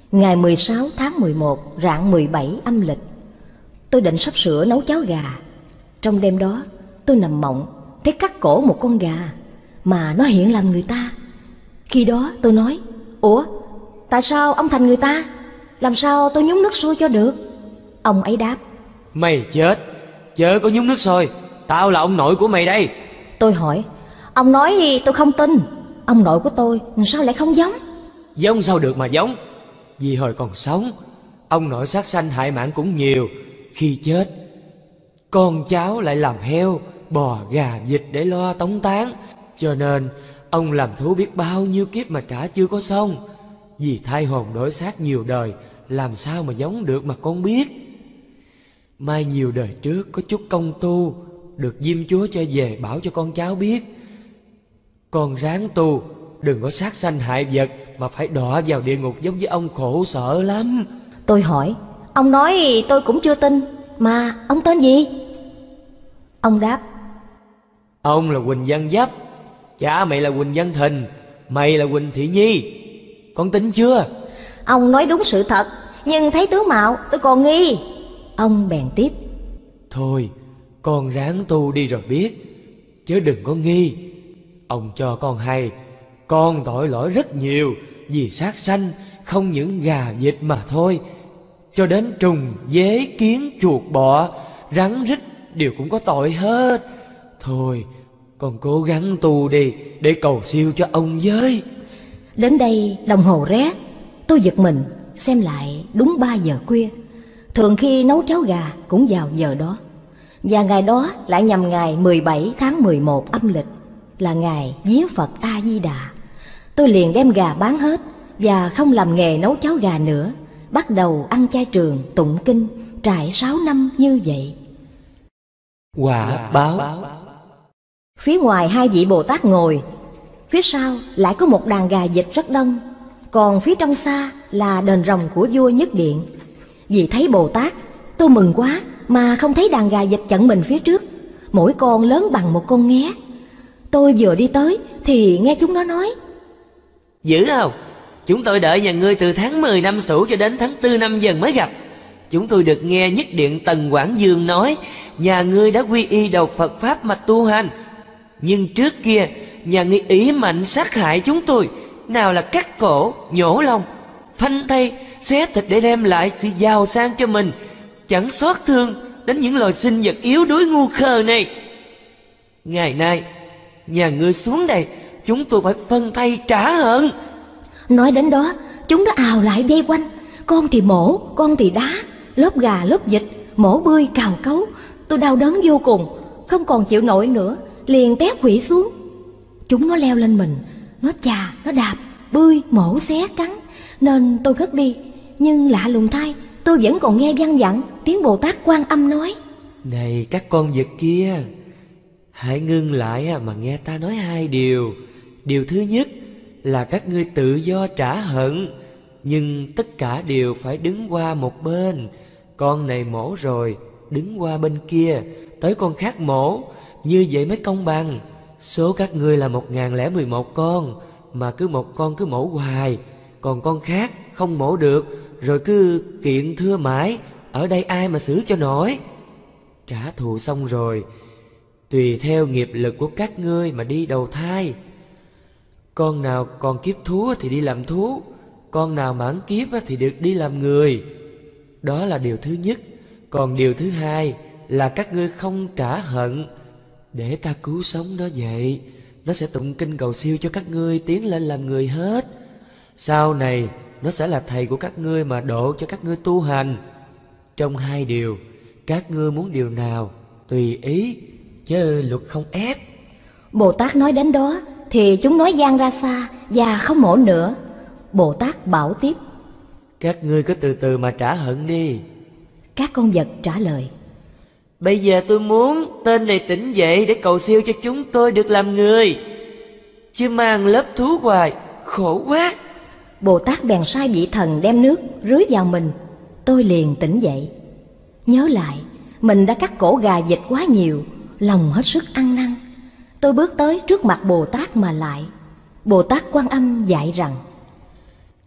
Ngày 16 tháng 11 rạng 17 âm lịch, tôi định sắp sửa nấu cháo gà. Trong đêm đó tôi nằm mộng thấy cắt cổ một con gà mà nó hiện làm người ta. Khi đó tôi nói: "Ủa, tại sao ông thành người ta? Làm sao tôi nhúng nước sôi cho được?" Ông ấy đáp: "Mày chết, chớ có nhúng nước sôi, tao là ông nội của mày đây." Tôi hỏi: "Ông nói tôi không tin, ông nội của tôi sao lại không giống?" "Giống sao được mà giống, vì hồi còn sống ông nội sát sanh hại mạng cũng nhiều. Khi chết, con cháu lại làm heo, bò, gà, vịt để lo tống táng. Cho nên ông làm thú biết bao nhiêu kiếp mà trả chưa có xong. Vì thay hồn đổi xác nhiều đời, làm sao mà giống được mà con biết. Mai nhiều đời trước có chút công tu, được Diêm Chúa cho về bảo cho con cháu biết. Con ráng tu, đừng có sát sanh hại vật mà phải đọa vào địa ngục giống với ông, khổ sở lắm." Tôi hỏi: "Ông nói tôi cũng chưa tin, mà ông tên gì?" Ông đáp: "Ông là Huỳnh Văn Giáp, cha mày là Huỳnh Văn Thình, mày là Huỳnh Thị Nhi. Con tin chưa?" Ông nói đúng sự thật, nhưng thấy tướng mạo tôi còn nghi. Ông bèn tiếp: "Thôi, con ráng tu đi rồi biết, chứ đừng có nghi. Ông cho con hay, con tội lỗi rất nhiều vì sát sanh, không những gà vịt mà thôi, cho đến trùng, dế, kiến, chuột, bọ, rắn, rít đều cũng có tội hết. Thôi, con cố gắng tu đi để cầu siêu cho ông với." Đến đây đồng hồ ré. Tôi giật mình, xem lại đúng 3 giờ khuya. Thường khi nấu cháo gà cũng vào giờ đó. Và ngày đó lại nhằm ngày 17 tháng 11 âm lịch, là ngày viếng Phật A Di Đà. Tôi liền đem gà bán hết và không làm nghề nấu cháo gà nữa, bắt đầu ăn chay trường, tụng kinh, trải 6 năm như vậy. Quả báo. Phía ngoài 2 vị Bồ Tát ngồi, phía sau lại có một đàn gà vịt rất đông, còn phía trong xa là đền rồng của vua Nhất Điện. Vì thấy Bồ Tát, tôi mừng quá mà không thấy đàn gà vịt chặn mình phía trước, mỗi con lớn bằng một con nghé. Tôi vừa đi tới thì nghe chúng nó nói: "Dữ không? Chúng tôi đợi nhà ngươi từ tháng 10 năm Sửu cho đến tháng 4 năm Dần mới gặp. Chúng tôi được nghe Nhất Điện Tần Quảng Dương nói nhà ngươi đã quy y đầu Phật Pháp mà tu hành. Nhưng trước kia nhà ngươi ý mạnh sát hại chúng tôi, nào là cắt cổ, nhổ lông, phanh thây, xé thịt để đem lại sự giàu sang cho mình, chẳng xót thương đến những loài sinh vật yếu đuối ngu khờ này. Ngày nay nhà ngươi xuống đây, chúng tôi phải phân thay trả hận." Nói đến đó, chúng nó ào lại vây quanh, con thì mổ, con thì đá, lớp gà lớp vịt, mổ bươi cào cấu. Tôi đau đớn vô cùng, không còn chịu nổi nữa, liền té quỵ xuống. Chúng nó leo lên mình, nó chà, nó đạp, bươi, mổ, xé, cắn, nên tôi cất đi. Nhưng lạ lùng thay, tôi vẫn còn nghe văng vẳng tiếng Bồ Tát Quan Âm nói: "Này các con vật kia, hãy ngưng lại mà nghe ta nói 2 điều. Điều thứ nhất là các ngươi tự do trả hận, nhưng tất cả đều phải đứng qua một bên. Con này mổ rồi, đứng qua bên kia, tới con khác mổ, như vậy mới công bằng. Số các ngươi là 1011 con, mà cứ một con cứ mổ hoài, còn con khác không mổ được, rồi cứ kiện thưa mãi, ở đây ai mà xử cho nổi. Trả thù xong rồi, tùy theo nghiệp lực của các ngươi mà đi đầu thai. Con nào còn kiếp thú thì đi làm thú, con nào mãn kiếp thì được đi làm người. Đó là điều thứ nhất. Còn điều thứ hai là các ngươi không trả hận, để ta cứu sống nó vậy. Nó sẽ tụng kinh cầu siêu cho các ngươi tiến lên làm người hết. Sau này nó sẽ là thầy của các ngươi mà độ cho các ngươi tu hành. Trong 2 điều, các ngươi muốn điều nào tùy ý, chứ luật không ép." Bồ Tát nói đến đó thì chúng nói vang ra xa và không mổ nữa. Bồ Tát bảo tiếp: "Các ngươi cứ từ từ mà trả hận đi." Các con vật trả lời: "Bây giờ tôi muốn tên này tỉnh dậy để cầu siêu cho chúng tôi được làm người, chứ mang lớp thú hoài, khổ quá." Bồ Tát bèn sai vị thần đem nước rưới vào mình. Tôi liền tỉnh dậy, nhớ lại mình đã cắt cổ gà vịt quá nhiều, lòng hết sức ăn năn. Tôi bước tới trước mặt Bồ Tát mà lại. Bồ Tát Quan Âm dạy rằng: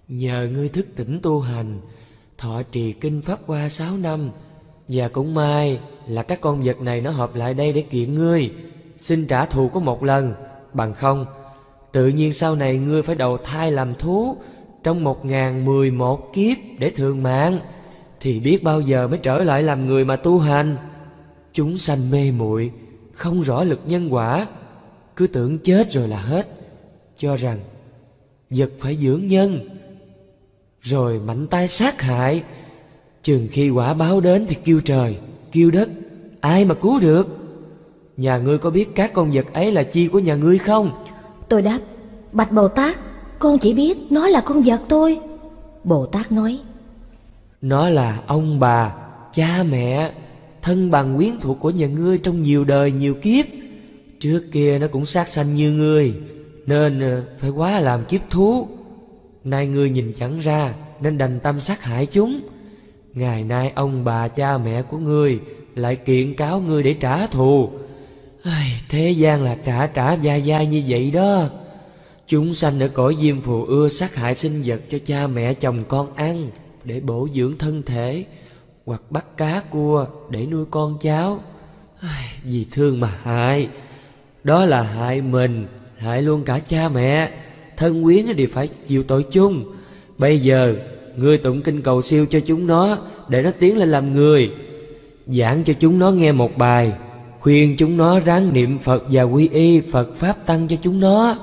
Nhờ ngươi thức tỉnh tu hành, thọ trì kinh pháp qua 6 năm, và cũng may là các con vật này nó họp lại đây để kiện ngươi, xin trả thù có một lần. Bằng không, tự nhiên sau này ngươi phải đầu thai làm thú trong 1011 kiếp để thường mạng, thì biết bao giờ mới trở lại làm người mà tu hành. Chúng sanh mê muội, không rõ lực nhân quả, cứ tưởng chết rồi là hết, cho rằng vật phải dưỡng nhân, rồi mạnh tay sát hại. Chừng khi quả báo đến thì kêu trời, kêu đất, ai mà cứu được? Nhà ngươi có biết các con vật ấy là chi của nhà ngươi không? Tôi đáp: Bạch Bồ Tát, con chỉ biết nó là con vật thôi. Bồ Tát nói: Nó là ông bà, cha mẹ, thân bằng quyến thuộc của nhà ngươi trong nhiều đời nhiều kiếp. Trước kia nó cũng sát sanh như ngươi, nên phải quá làm kiếp thú. Nay ngươi nhìn chẳng ra nên đành tâm sát hại chúng. Ngày nay ông bà cha mẹ của ngươi lại kiện cáo ngươi để trả thù. Thế gian là trả dai dai như vậy đó. Chúng sanh ở cõi diêm phù ưa sát hại sinh vật cho cha mẹ chồng con ăn để bổ dưỡng thân thể, hoặc bắt cá cua để nuôi con cháu. Vì thương mà hại, đó là hại mình, hại luôn cả cha mẹ, thân quyến thì phải chịu tội chung. Bây giờ ngươi tụng kinh cầu siêu cho chúng nó, để nó tiến lên làm người. Giảng cho chúng nó nghe một bài, khuyên chúng nó ráng niệm Phật và quy y Phật Pháp Tăng cho chúng nó.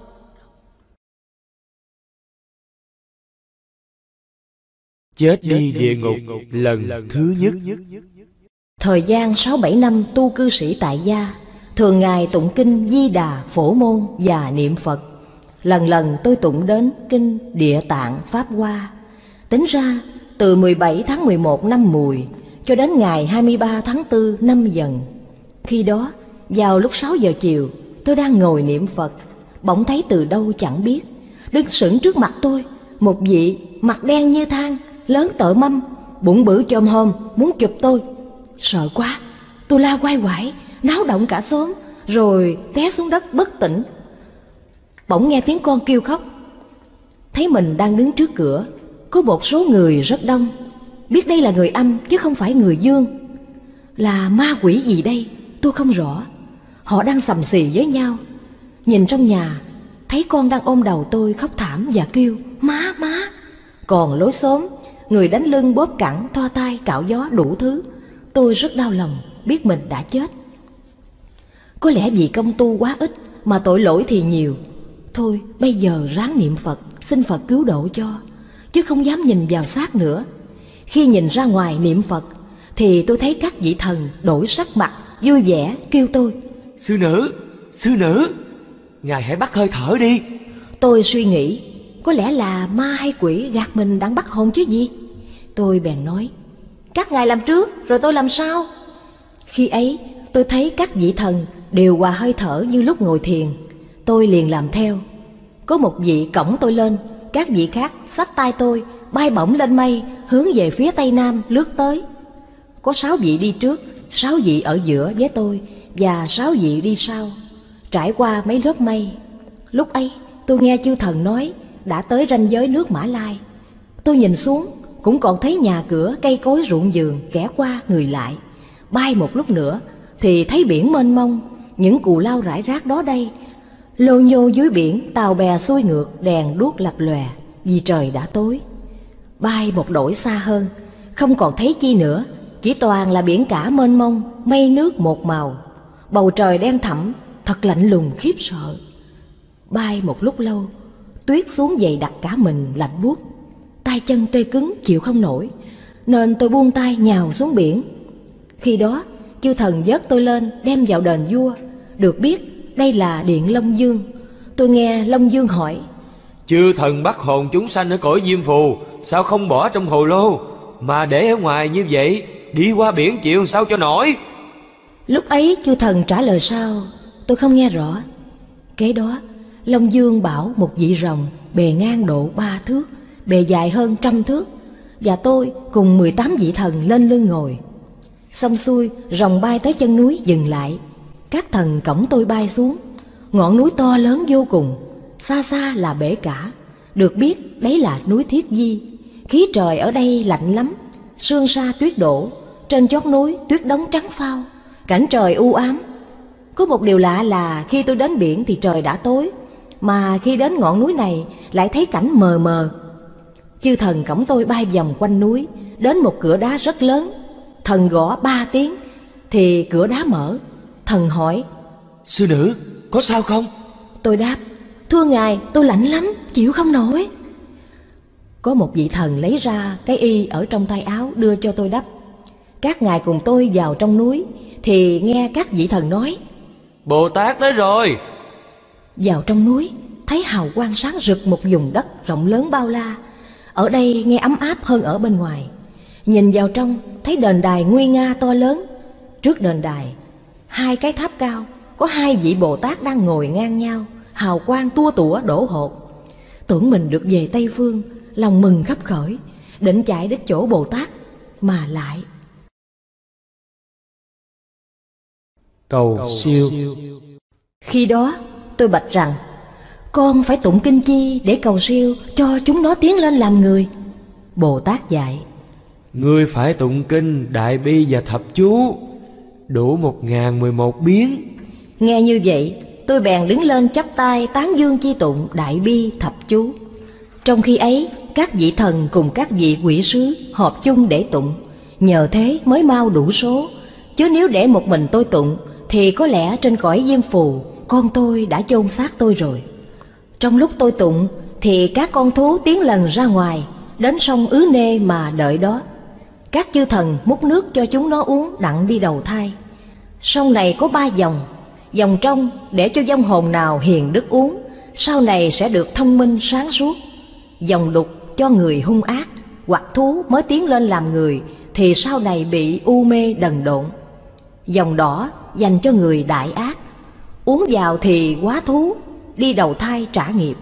Chết đi địa ngục lần thứ nhất. Thời gian 6-7 năm tu cư sĩ tại gia, thường ngày tụng kinh Di Đà, Phổ Môn và niệm Phật. Lần lần tôi tụng đến kinh Địa Tạng Pháp Hoa. Tính ra từ 17 tháng 11 năm Mùi cho đến ngày 23 tháng 4 năm Dần. Khi đó vào lúc 6 giờ chiều, tôi đang ngồi niệm Phật, bỗng thấy từ đâu chẳng biết đứng sững trước mặt tôi một vị mặt đen như than, lớn tợ mâm, bụng bự chồm hòm, muốn chụp tôi. Sợ quá, tôi la quay quải, náo động cả xóm, rồi té xuống đất bất tỉnh. Bỗng nghe tiếng con kêu khóc. Thấy mình đang đứng trước cửa, có một số người rất đông. Biết đây là người âm chứ không phải người dương. Là ma quỷ gì đây tôi không rõ. Họ đang sầm xì với nhau. Nhìn trong nhà, thấy con đang ôm đầu tôi khóc thảm và kêu má má. Còn lối xóm, người đánh lưng bóp cẳng, thoa tay, cạo gió đủ thứ. Tôi rất đau lòng, biết mình đã chết. Có lẽ vì công tu quá ít mà tội lỗi thì nhiều. Thôi bây giờ ráng niệm Phật, xin Phật cứu độ cho, chứ không dám nhìn vào xác nữa. Khi nhìn ra ngoài niệm Phật thì tôi thấy các vị thần đổi sắc mặt, vui vẻ kêu tôi: Sư nữ, ngài hãy bắt hơi thở đi. Tôi suy nghĩ, có lẽ là ma hay quỷ gạt mình đang bắt hồn chứ gì. Tôi bèn nói: Các ngài làm trước rồi tôi làm sau. Khi ấy tôi thấy các vị thần đều hòa hơi thở như lúc ngồi thiền. Tôi liền làm theo. Có một vị cõng tôi lên, các vị khác xách tay tôi bay bổng lên mây, hướng về phía tây nam lướt tới. Có 6 vị đi trước, 6 vị ở giữa với tôi, và 6 vị đi sau, trải qua mấy lớp mây. Lúc ấy tôi nghe chư thần nói đã tới ranh giới nước Mã Lai. Tôi nhìn xuống, cũng còn thấy nhà cửa, cây cối, ruộng vườn, kẻ qua người lại. Bay một lúc nữa thì thấy biển mênh mông, những cù lao rải rác đó đây. Lô nhô dưới biển, tàu bè xuôi ngược, đèn đuốc lập lòe, vì trời đã tối. Bay một đổi xa hơn, không còn thấy chi nữa, chỉ toàn là biển cả mênh mông, mây nước một màu. Bầu trời đen thẳm, thật lạnh lùng khiếp sợ. Bay một lúc lâu, tuyết xuống dày đặc cả mình, lạnh buốt. Tay chân tê cứng chịu không nổi, nên tôi buông tay nhào xuống biển. Khi đó chư thần vớt tôi lên đem vào đền vua. Được biết đây là điện Long Dương. Tôi nghe Long Dương hỏi: Chư thần bắt hồn chúng sanh ở cõi diêm phù, sao không bỏ trong hồ lô mà để ở ngoài như vậy? Đi qua biển chịu sao cho nổi? Lúc ấy chư thần trả lời sao tôi không nghe rõ. Kế đó Long Dương bảo một vị rồng bề ngang độ 3 thước, bề dài hơn 100 thước, và tôi cùng 18 vị thần lên lưng ngồi. Xong xuôi, rồng bay tới chân núi dừng lại. Các thần cõng tôi bay xuống. Ngọn núi to lớn vô cùng, xa xa là bể cả. Được biết đấy là núi Thiết Di. Khí trời ở đây lạnh lắm, sương sa tuyết đổ, trên chót núi tuyết đóng trắng phao, cảnh trời u ám. Có một điều lạ là khi tôi đến biển thì trời đã tối, mà khi đến ngọn núi này lại thấy cảnh mờ mờ. Chư thần cõng tôi bay vòng quanh núi, đến một cửa đá rất lớn. Thần gõ 3 tiếng thì cửa đá mở. Thần hỏi: Sư nữ, có sao không? Tôi đáp: Thưa ngài, tôi lạnh lắm, chịu không nổi. Có một vị thần lấy ra cái y ở trong tay áo đưa cho tôi đắp. Các ngài cùng tôi vào trong núi thì nghe các vị thần nói: Bồ Tát tới rồi. Vào trong núi thấy hào quang sáng rực một vùng đất rộng lớn bao la. Ở đây nghe ấm áp hơn ở bên ngoài. Nhìn vào trong thấy đền đài nguy nga to lớn. Trước đền đài 2 cái tháp cao, có 2 vị Bồ Tát đang ngồi ngang nhau, hào quang tua tủa đổ hột. Tưởng mình được về Tây Phương, lòng mừng khấp khởi, định chạy đến chỗ Bồ Tát, mà lại cầu siêu. Khi đó tôi bạch rằng: Con phải tụng kinh chi để cầu siêu cho chúng nó tiến lên làm người? Bồ Tát dạy: Ngươi phải tụng kinh Đại Bi và Thập Chú đủ 1011 biến. Nghe như vậy, tôi bèn đứng lên chắp tay tán dương chi tụng Đại Bi Thập Chú. Trong khi ấy, các vị thần cùng các vị quỷ sứ họp chung để tụng, nhờ thế mới mau đủ số. Chứ nếu để một mình tôi tụng thì có lẽ trên cõi Diêm Phù con tôi đã chôn xác tôi rồi. Trong lúc tôi tụng thì các con thú tiến lần ra ngoài, đến sông Ứ Nê mà đợi đó. Các chư thần múc nước cho chúng nó uống đặng đi đầu thai. Sông này có 3 dòng. Dòng trong để cho vong hồn nào hiền đức uống, sau này sẽ được thông minh sáng suốt. Dòng đục cho người hung ác hoặc thú mới tiến lên làm người thì sau này bị u mê đần độn. Dòng đỏ dành cho người đại ác, uống vào thì quá thú, đi đầu thai trả nghiệp.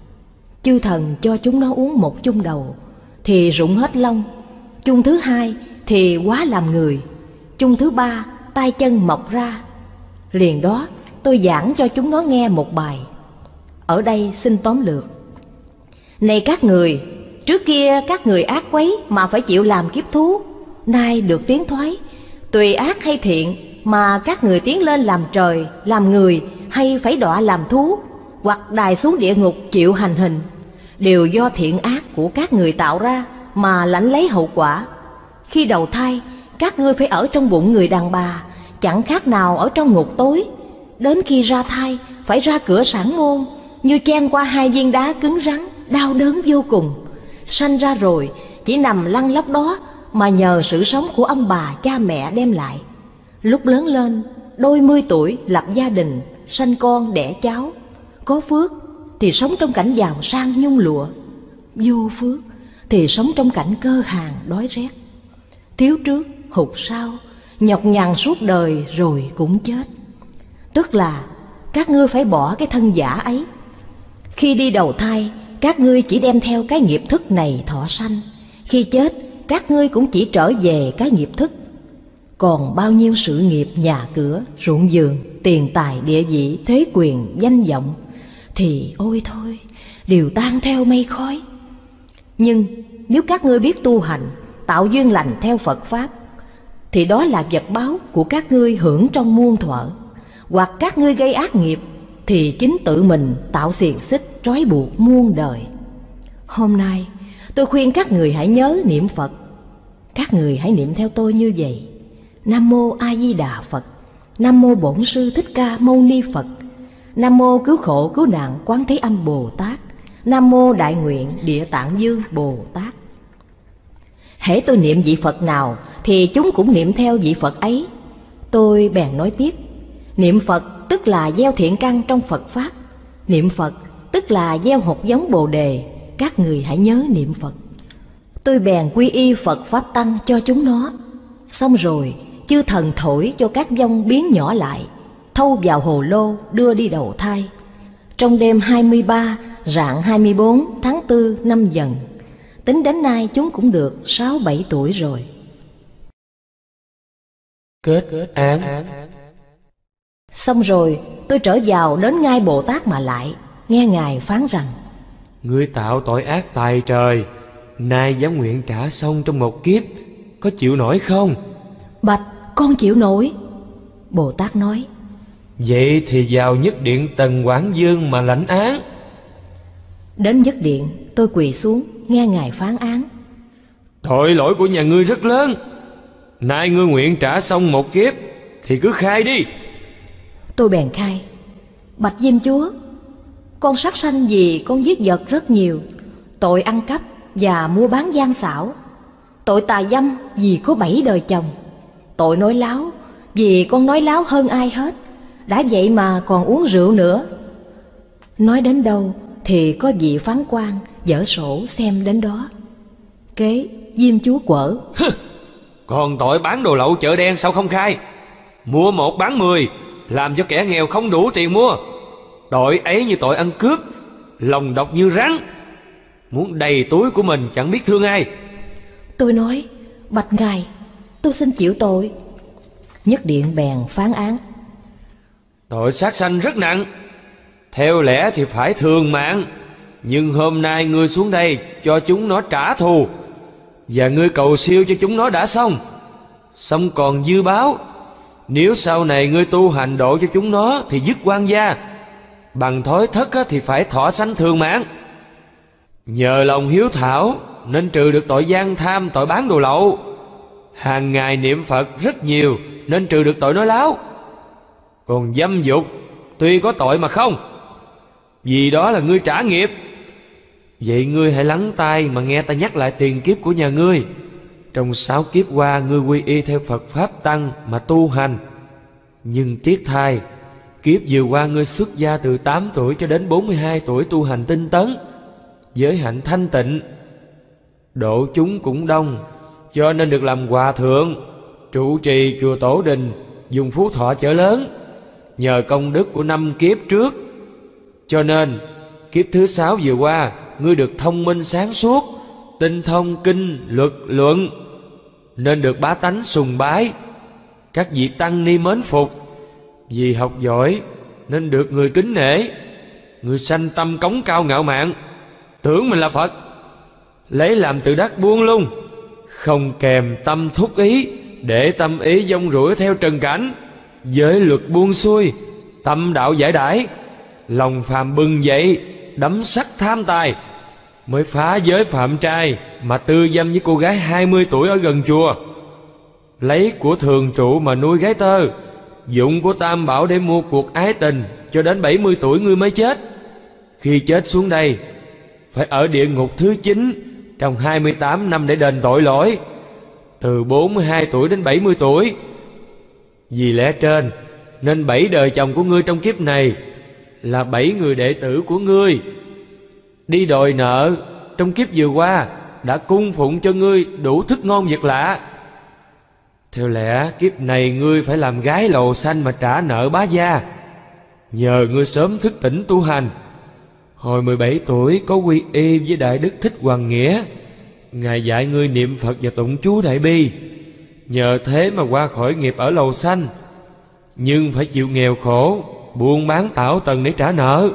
Chư thần cho chúng nó uống một chung đầu thì rụng hết lông, chung thứ 2 thì quá làm người, chung thứ 3 tay chân mọc ra. Liền đó tôi giảng cho chúng nó nghe một bài. Ở đây xin tóm lược. Này các người, trước kia các người ác quấy mà phải chịu làm kiếp thú, nay được tiến thoái, tùy ác hay thiện mà các người tiến lên làm trời, làm người, hay phải đọa làm thú, hoặc đày xuống địa ngục chịu hành hình, đều do thiện ác của các người tạo ra mà lãnh lấy hậu quả. Khi đầu thai, các ngươi phải ở trong bụng người đàn bà, chẳng khác nào ở trong ngục tối. Đến khi ra thai, phải ra cửa sản môn, như chen qua 2 viên đá cứng rắn, đau đớn vô cùng. Sanh ra rồi, chỉ nằm lăn lóc đó mà nhờ sự sống của ông bà cha mẹ đem lại. Lúc lớn lên, đôi 10 tuổi lập gia đình, sanh con đẻ cháu. Có phước thì sống trong cảnh giàu sang nhung lụa, vô phước thì sống trong cảnh cơ hàn đói rét. Thiếu trước hụt sau, nhọc nhằn suốt đời rồi cũng chết. Tức là các ngươi phải bỏ cái thân giả ấy. Khi đi đầu thai, các ngươi chỉ đem theo cái nghiệp thức này thọ sanh. Khi chết, các ngươi cũng chỉ trở về cái nghiệp thức. Còn bao nhiêu sự nghiệp, nhà cửa, ruộng vườn, tiền tài, địa vị, thế quyền, danh vọng thì ôi thôi, đều tan theo mây khói. Nhưng nếu các ngươi biết tu hành, tạo duyên lành theo Phật Pháp, thì đó là vật báo của các ngươi hưởng trong muôn thuở. Hoặc các ngươi gây ác nghiệp thì chính tự mình tạo xiềng xích trói buộc muôn đời. Hôm nay tôi khuyên các người hãy nhớ niệm Phật. Các người hãy niệm theo tôi như vậy: Nam mô A Di Đà Phật, Nam mô Bổn Sư Thích Ca Mâu Ni Phật, Nam mô Cứu Khổ Cứu Nạn Quán Thế Âm Bồ Tát, Nam mô Đại Nguyện Địa Tạng Dương Bồ Tát. Hễ tôi niệm vị Phật nào thì chúng cũng niệm theo vị Phật ấy. Tôi bèn nói tiếp: niệm Phật tức là gieo thiện căn trong Phật Pháp. Niệm Phật tức là gieo hột giống Bồ Đề. Các người hãy nhớ niệm Phật. Tôi bèn quy y Phật Pháp Tăng cho chúng nó. Xong rồi chư thần thổi cho các vong biến nhỏ lại, thâu vào hồ lô đưa đi đầu thai. Trong đêm 23 rạng 24 tháng 4 năm Dần, tính đến nay chúng cũng được 6-7 tuổi rồi. Kết án. Xong rồi tôi trở vào đến ngai Bồ Tát mà lại, nghe Ngài phán rằng: Ngươi tạo tội ác tày trời, nay dám nguyện trả xong trong một kiếp, có chịu nổi không? Bạch, con chịu nổi. Bồ Tát nói: Vậy thì vào nhất điện Tần Quảng Dương mà lãnh án. Đến nhất điện, tôi quỳ xuống nghe ngài phán án. Tội lỗi của nhà ngươi rất lớn, nay ngươi nguyện trả xong một kiếp thì cứ khai đi. Tôi bèn khai: Bạch Diêm Chúa, con sát sanh vì con giết vật rất nhiều, tội ăn cắp và mua bán gian xảo, tội tà dâm vì có 7 đời chồng, tội nói láo vì con nói láo hơn ai hết, đã vậy mà còn uống rượu nữa. Nói đến đâu thì có vị phán quan dở sổ xem đến đó. Kế Diêm Chúa quở: Còn tội bán đồ lậu chợ đen sao không khai? Mua 1 bán 10, làm cho kẻ nghèo không đủ tiền mua. Tội ấy như tội ăn cướp, lòng độc như rắn, muốn đầy túi của mình chẳng biết thương ai. Tôi nói: Bạch ngài, tôi xin chịu tội. Nhất điện bèn phán án: Tội sát sanh rất nặng, theo lẽ thì phải thường mạng, nhưng hôm nay ngươi xuống đây cho chúng nó trả thù, và ngươi cầu siêu cho chúng nó đã xong còn dư báo. Nếu sau này ngươi tu hành độ cho chúng nó thì dứt quan gia, bằng thói thất thì phải thọ sanh thường mạng. Nhờ lòng hiếu thảo nên trừ được tội gian tham, tội bán đồ lậu. Hàng ngày niệm Phật rất nhiều nên trừ được tội nói láo. Còn dâm dục tuy có tội mà không, vì đó là ngươi trả nghiệp. Vậy ngươi hãy lắng tai mà nghe ta nhắc lại tiền kiếp của nhà ngươi. Trong 6 kiếp qua ngươi quy y theo Phật Pháp Tăng mà tu hành, nhưng tiếc thay, kiếp vừa qua ngươi xuất gia từ 8 tuổi cho đến 42 tuổi tu hành tinh tấn, giới hạnh thanh tịnh, độ chúng cũng đông, cho nên được làm hòa thượng, trụ trì chùa Tổ Đình, dùng phú thọ chợ lớn. Nhờ công đức của 5 kiếp trước, cho nên kiếp thứ 6 vừa qua ngươi được thông minh sáng suốt, tinh thông kinh luật luận, nên được bá tánh sùng bái, các vị tăng ni mến phục. Vì học giỏi nên được người kính nể. Ngươi sanh tâm cống cao ngạo mạn, tưởng mình là Phật, lấy làm tự đắc buông lung, không kèm tâm thúc ý, để tâm ý dông rủi theo trần cảnh. Giới luật buông xuôi, tâm đạo giải đãi, lòng phàm bừng dậy, đắm sắc tham tài, mới phá giới phạm trai mà tư dâm với cô gái 20 tuổi ở gần chùa, lấy của thường trụ mà nuôi gái tơ, dụng của tam bảo để mua cuộc ái tình, cho đến 70 tuổi ngươi mới chết. Khi chết xuống đây phải ở địa ngục thứ 9 trong 28 năm để đền tội lỗi, từ 42 tuổi đến 70 tuổi. Vì lẽ trên nên 7 đời chồng của ngươi trong kiếp này là 7 người đệ tử của ngươi. Đi đòi nợ trong kiếp vừa qua đã cung phụng cho ngươi đủ thức ngon vật lạ. Theo lẽ kiếp này ngươi phải làm gái lầu xanh mà trả nợ bá gia. Nhờ ngươi sớm thức tỉnh tu hành, hồi 17 tuổi có quy y với Đại Đức Thích Hoàng Nghĩa, Ngài dạy ngươi niệm Phật và tụng chú Đại Bi. Nhờ thế mà qua khỏi nghiệp ở lầu xanh, nhưng phải chịu nghèo khổ, buôn bán tảo tần để trả nợ,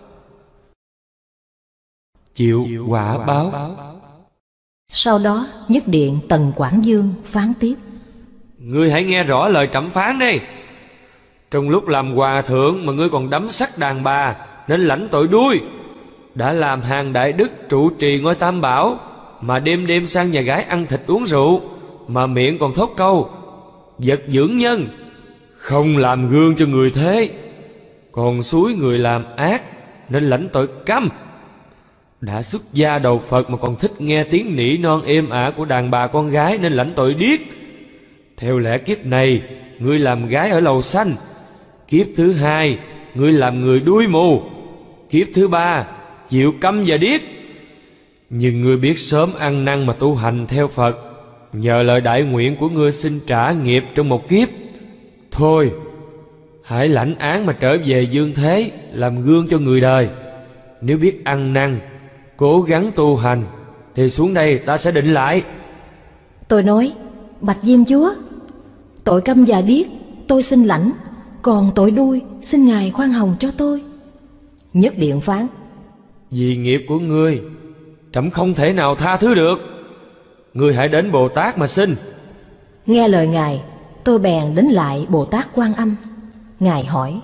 chịu quả báo. Sau đó nhất điện Tần Quảng Dương phán tiếp: Ngươi hãy nghe rõ lời trẫm phán đây. Trong lúc làm hòa thượng mà ngươi còn đắm sắc đàn bà, nên lãnh tội đuôi. Đã làm hàng đại đức trụ trì ngôi tam bảo, mà đêm đêm sang nhà gái ăn thịt uống rượu, mà miệng còn thốt câu vật dưỡng nhân, không làm gương cho người thế, còn xúi người làm ác, nên lãnh tội câm. Đã xuất gia đầu Phật mà còn thích nghe tiếng nỉ non êm ả của đàn bà con gái, nên lãnh tội điếc. Theo lẽ kiếp này ngươi làm gái ở lầu xanh, kiếp thứ 2 ngươi làm người đuôi mù, kiếp thứ 3 chịu câm và điếc. Nhưng ngươi biết sớm ăn năn mà tu hành theo Phật, nhờ lời đại nguyện của ngươi xin trả nghiệp trong một kiếp. Thôi hãy lãnh án mà trở về dương thế, làm gương cho người đời. Nếu biết ăn năn, cố gắng tu hành, thì xuống đây ta sẽ định lại. Tôi nói: Bạch Diêm Chúa, tội câm và điếc tôi xin lãnh, còn tội đuôi xin Ngài khoan hồng cho tôi. Nhất điện phán: Vì nghiệp của ngươi, trẫm không thể nào tha thứ được. Ngươi hãy đến Bồ Tát mà xin. Nghe lời Ngài, tôi bèn đến lại Bồ Tát Quan Âm. Ngài hỏi: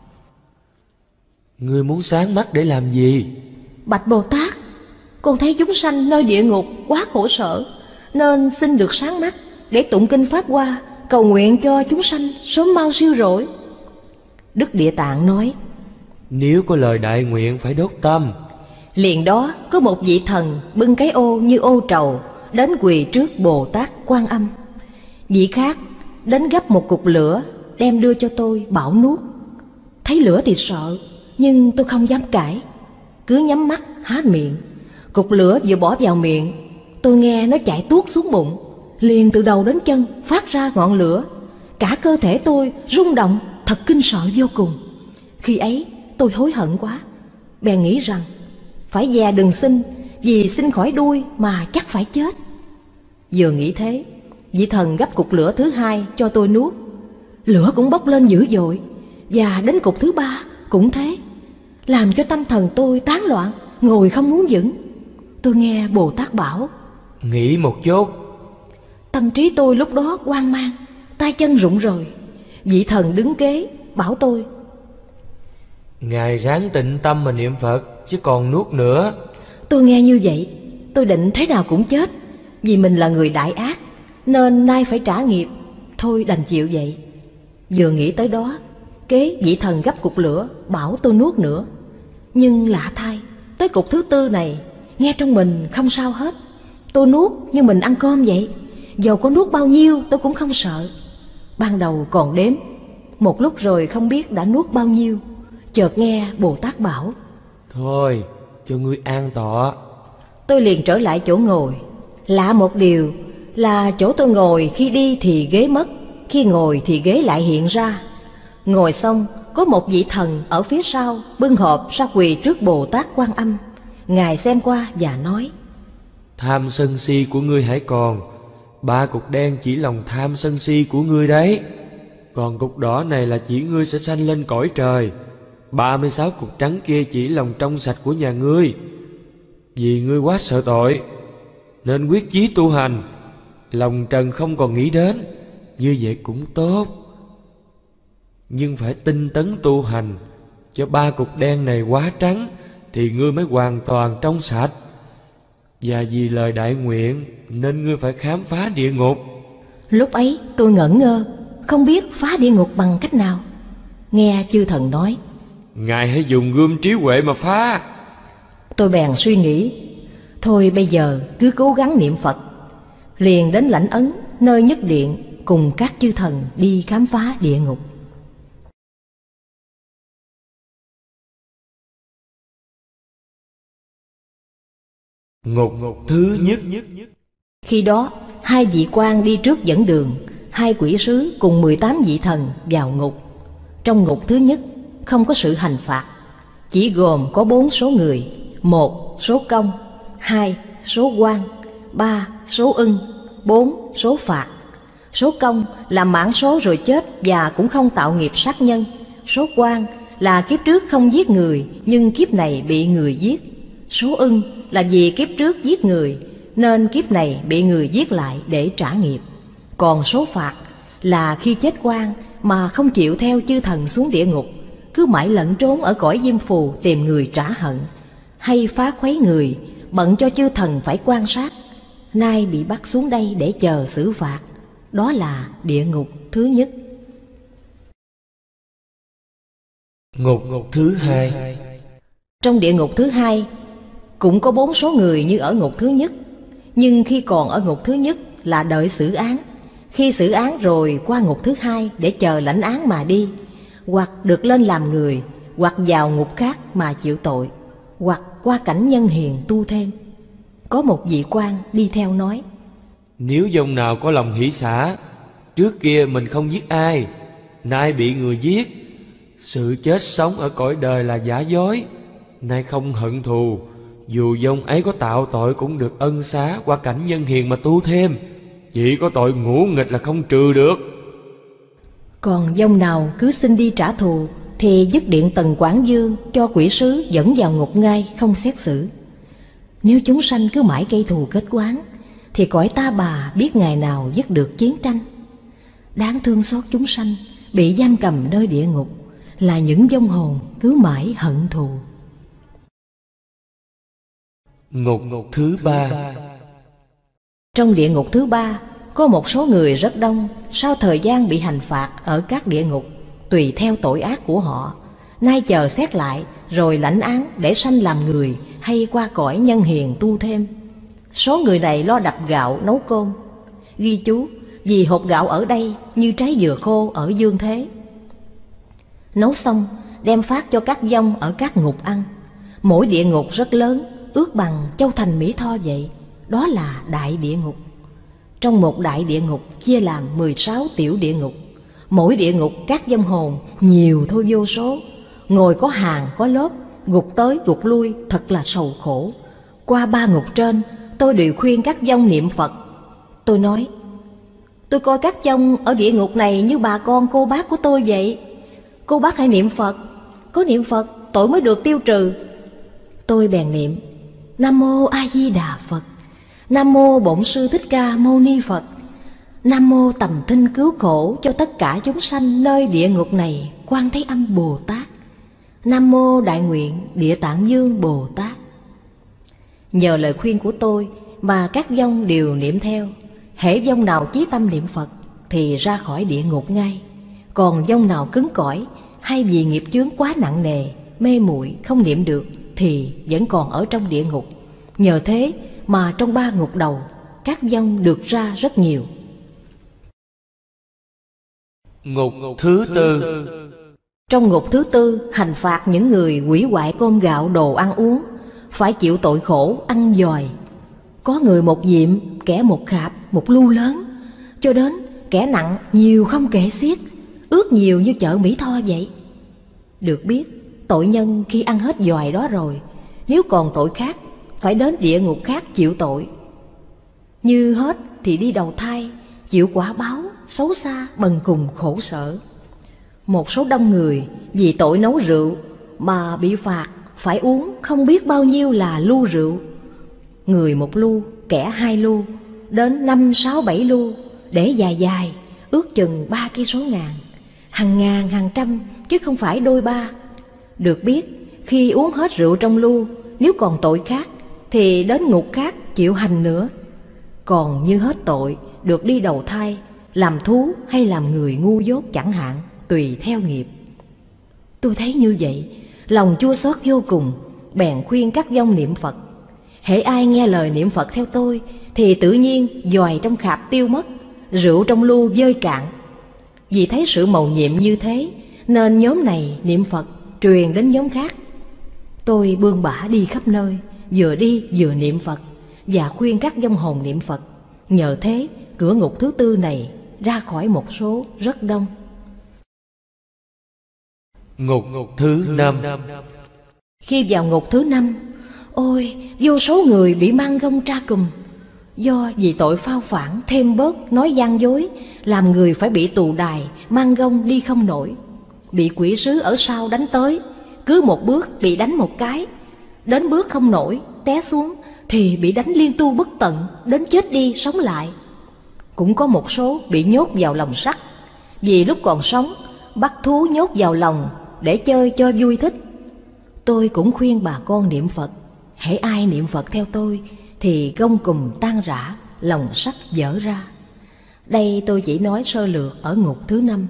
Ngươi muốn sáng mắt để làm gì? Bạch Bồ Tát, con thấy chúng sanh nơi địa ngục quá khổ sở, nên xin được sáng mắt để tụng kinh Pháp Hoa, cầu nguyện cho chúng sanh sớm mau siêu rỗi. Đức Địa Tạng nói: Nếu có lời đại nguyện phải đốt tâm. Liền đó có một vị thần bưng cái ô như ô trầu đến quỳ trước Bồ Tát Quan Âm. Vị khác đến gấp một cục lửa đem đưa cho tôi bảo nuốt. Thấy lửa thì sợ, nhưng tôi không dám cãi, cứ nhắm mắt há miệng. Cục lửa vừa bỏ vào miệng, tôi nghe nó chạy tuốt xuống bụng, liền từ đầu đến chân phát ra ngọn lửa. Cả cơ thể tôi rung động, thật kinh sợ vô cùng. Khi ấy tôi hối hận quá, bèn nghĩ rằng phải già đừng sinh, vì sinh khỏi đuôi mà chắc phải chết. Vừa nghĩ thế, vị thần gấp cục lửa thứ hai cho tôi nuốt. Lửa cũng bốc lên dữ dội, và đến cục thứ ba cũng thế, làm cho tâm thần tôi tán loạn, ngồi không muốn vững. Tôi nghe Bồ Tát bảo: Nghĩ một chút. Tâm trí tôi lúc đó hoang mang, tay chân rụng rời. Vị thần đứng kế bảo tôi: Ngài ráng tịnh tâm mà niệm Phật, chứ còn nuốt nữa. Tôi nghe như vậy, tôi định thế nào cũng chết, vì mình là người đại ác, nên nay phải trả nghiệp. Thôi đành chịu vậy. Vừa nghĩ tới đó, kế vị thần gấp cục lửa bảo tôi nuốt nữa. Nhưng lạ thay, tới cục thứ tư này, nghe trong mình không sao hết. Tôi nuốt như mình ăn cơm vậy, dầu có nuốt bao nhiêu tôi cũng không sợ. Ban đầu còn đếm, một lúc rồi không biết đã nuốt bao nhiêu. Chợt nghe Bồ Tát bảo: Thôi, cho ngươi an tọa. Tôi liền trở lại chỗ ngồi. Lạ một điều là chỗ tôi ngồi khi đi thì ghế mất, khi ngồi thì ghế lại hiện ra. Ngồi xong, có một vị thần ở phía sau bưng hộp ra quỳ trước Bồ Tát Quan Âm. Ngài xem qua và nói: Tham sân si của ngươi hãy còn. 3 cục đen chỉ lòng tham sân si của ngươi đấy. Còn cục đỏ này là chỉ ngươi sẽ sanh lên cõi trời. 36 cục trắng kia chỉ lòng trong sạch của nhà ngươi. Vì ngươi quá sợ tội, nên quyết chí tu hành, lòng trần không còn nghĩ đến. Như vậy cũng tốt, nhưng phải tinh tấn tu hành, cho 3 cục đen này quá trắng, thì ngươi mới hoàn toàn trong sạch. Và vì lời đại nguyện, nên ngươi phải khám phá địa ngục. Lúc ấy tôi ngẩn ngơ, không biết phá địa ngục bằng cách nào. Nghe chư thần nói: Ngài hãy dùng gươm trí huệ mà phá. Tôi bèn suy nghĩ, thôi bây giờ cứ cố gắng niệm Phật. Liền đến Lãnh Ấn, nơi nhất điện, cùng các chư thần đi khám phá địa ngục. Ngục thứ nhất. Khi đó 2 vị quan đi trước dẫn đường, 2 quỷ sứ cùng 18 vị thần vào ngục. Trong ngục thứ nhất không có sự hành phạt, chỉ gồm có 4 số người: 1 số công, 2 số quan, 3 số ưng, 4 số phạt. Số công là mãn số rồi chết và cũng không tạo nghiệp sát nhân. Số quan là kiếp trước không giết người nhưng kiếp này bị người giết. Số ưng là vì kiếp trước giết người nên kiếp này bị người giết lại để trả nghiệp. Còn số phạt là khi chết oan mà không chịu theo chư thần xuống địa ngục, cứ mãi lẫn trốn ở cõi diêm phù tìm người trả hận, hay phá khuấy người, bận cho chư thần phải quan sát, nay bị bắt xuống đây để chờ xử phạt. Đó là địa ngục thứ nhất. Ngục thứ hai. Trong địa ngục thứ hai cũng có 4 số người như ở ngục thứ nhất, nhưng khi còn ở ngục thứ nhất là đợi xử án. Khi xử án rồi qua ngục thứ hai để chờ lãnh án mà đi, hoặc được lên làm người, hoặc vào ngục khác mà chịu tội, hoặc qua cảnh nhân hiền tu thêm. Có một vị quan đi theo nói: Nếu dòng nào có lòng hỷ xả, trước kia mình không giết ai, nay bị người giết, sự chết sống ở cõi đời là giả dối, nay không hận thù, dù dòng ấy có tạo tội cũng được ân xá qua cảnh nhân hiền mà tu thêm, chỉ có tội ngũ nghịch là không trừ được. Còn dòng nào cứ xin đi trả thù thì dứt điện Tần Quảng Dương cho quỷ sứ dẫn vào ngục ngay, không xét xử. Nếu chúng sanh cứ mãi gây thù kết oán thì cõi ta bà biết ngày nào dứt được chiến tranh. Đáng thương xót chúng sanh bị giam cầm nơi địa ngục là những vong hồn cứ mãi hận thù. Ngục thứ ba. Trong địa ngục thứ ba có một số người rất đông, sau thời gian bị hành phạt ở các địa ngục tùy theo tội ác của họ, nay chờ xét lại rồi lãnh án để sanh làm người hay qua cõi nhân hiền tu thêm. Số người này lo đập gạo nấu cơm. Ghi chú, vì hột gạo ở đây như trái dừa khô ở dương thế. Nấu xong đem phát cho các vong ở các ngục ăn. Mỗi địa ngục rất lớn, ước bằng Châu Thành Mỹ Tho vậy. Đó là đại địa ngục. Trong một đại địa ngục chia làm 16 tiểu địa ngục. Mỗi địa ngục các vong hồn nhiều thôi vô số, ngồi có hàng có lớp, gục tới gục lui, thật là sầu khổ. Qua 3 ngục trên, tôi đều khuyên các vong niệm Phật. Tôi nói, tôi coi các vong ở địa ngục này như bà con cô bác của tôi vậy. Cô bác hãy niệm Phật, có niệm Phật tội mới được tiêu trừ. Tôi bèn niệm, Nam Mô A Di Đà Phật, Nam Mô Bổn Sư Thích Ca Mâu Ni Phật, Nam Mô Tầm Thinh Cứu Khổ cho tất cả chúng sanh nơi địa ngục này Quan Thế Âm Bồ Tát, Nam Mô Đại Nguyện Địa Tạng Dương Bồ Tát. Nhờ lời khuyên của tôi mà các vong đều niệm theo. Hễ vong nào chí tâm niệm Phật thì ra khỏi địa ngục ngay. Còn vong nào cứng cỏi hay vì nghiệp chướng quá nặng nề, mê muội không niệm được thì vẫn còn ở trong địa ngục. Nhờ thế mà trong 3 ngục đầu các vong được ra rất nhiều. Ngục thứ tư. Trong ngục thứ tư hành phạt những người hủy hoại cơm gạo đồ ăn uống, phải chịu tội khổ ăn dòi. Có người một diệm, kẻ một khạp, một lu lớn, cho đến kẻ nặng nhiều không kể xiết, ước nhiều như chợ Mỹ Tho vậy. Được biết tội nhân khi ăn hết dòi đó rồi, nếu còn tội khác phải đến địa ngục khác chịu tội. Như hết thì đi đầu thai, chịu quả báo xấu xa bần cùng khổ sở. Một số đông người vì tội nấu rượu mà bị phạt phải uống không biết bao nhiêu là lu rượu. Người một lu, kẻ 2 lu, đến 5, 6, 7 lu, để dài dài, ước chừng 3 cây số ngàn, hàng ngàn hàng trăm chứ không phải đôi ba. Được biết khi uống hết rượu trong lu, nếu còn tội khác thì đến ngục khác chịu hành nữa. Còn như hết tội được đi đầu thai, làm thú hay làm người ngu dốt chẳng hạn, tùy theo nghiệp. Tôi thấy như vậy, lòng chua xót vô cùng, bèn khuyên các vong niệm Phật. Hễ ai nghe lời niệm Phật theo tôi thì tự nhiên dòi trong khạp tiêu mất, rượu trong lu vơi cạn. Vì thấy sự mầu nhiệm như thế nên nhóm này niệm Phật truyền đến nhóm khác. Tôi bươn bả đi khắp nơi, vừa đi vừa niệm Phật và khuyên các vong hồn niệm Phật. Nhờ thế cửa ngục thứ tư này ra khỏi một số rất đông. Ngục thứ năm. Khi vào ngục thứ 5, ôi vô số người bị mang gông tra cùm. Do vì tội phao phản thêm bớt nói gian dối, làm người phải bị tù đài, mang gông đi không nổi. Bị quỷ sứ ở sau đánh tới, cứ một bước bị đánh một cái, đến bước không nổi té xuống thì bị đánh liên tu bất tận, đến chết đi sống lại. Cũng có một số bị nhốt vào lồng sắt, vì lúc còn sống bắt thú nhốt vào lòng để chơi cho vui thích. Tôi cũng khuyên bà con niệm Phật. Hễ ai niệm Phật theo tôi thì gông cùm tan rã, lồng sắt vỡ ra. Đây tôi chỉ nói sơ lược ở ngục thứ 5.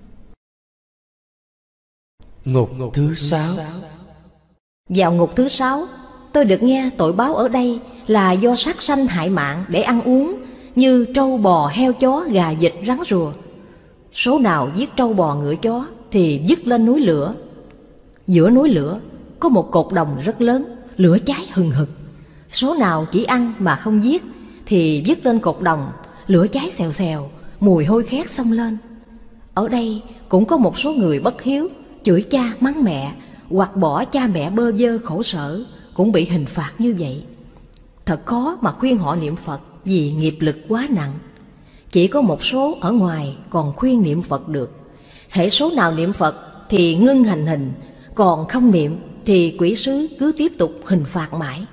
Ngục thứ 6. Vào ngục thứ 6, tôi được nghe tội báo ở đây là do sát sanh hại mạng để ăn uống, như trâu bò heo chó gà vịt rắn rùa. Số nào giết trâu bò ngựa chó thì dứt lên núi lửa. Giữa núi lửa có một cột đồng rất lớn, lửa cháy hừng hực. Số nào chỉ ăn mà không giết thì dứt lên cột đồng, lửa cháy xèo xèo, mùi hôi khét xông lên. Ở đây cũng có một số người bất hiếu, chửi cha mắng mẹ hoặc bỏ cha mẹ bơ vơ khổ sở, cũng bị hình phạt như vậy. Thật khó mà khuyên họ niệm Phật vì nghiệp lực quá nặng. Chỉ có một số ở ngoài còn khuyên niệm Phật được. Hễ số nào niệm Phật thì ngưng hành hình, còn không niệm thì quỷ sứ cứ tiếp tục hình phạt mãi.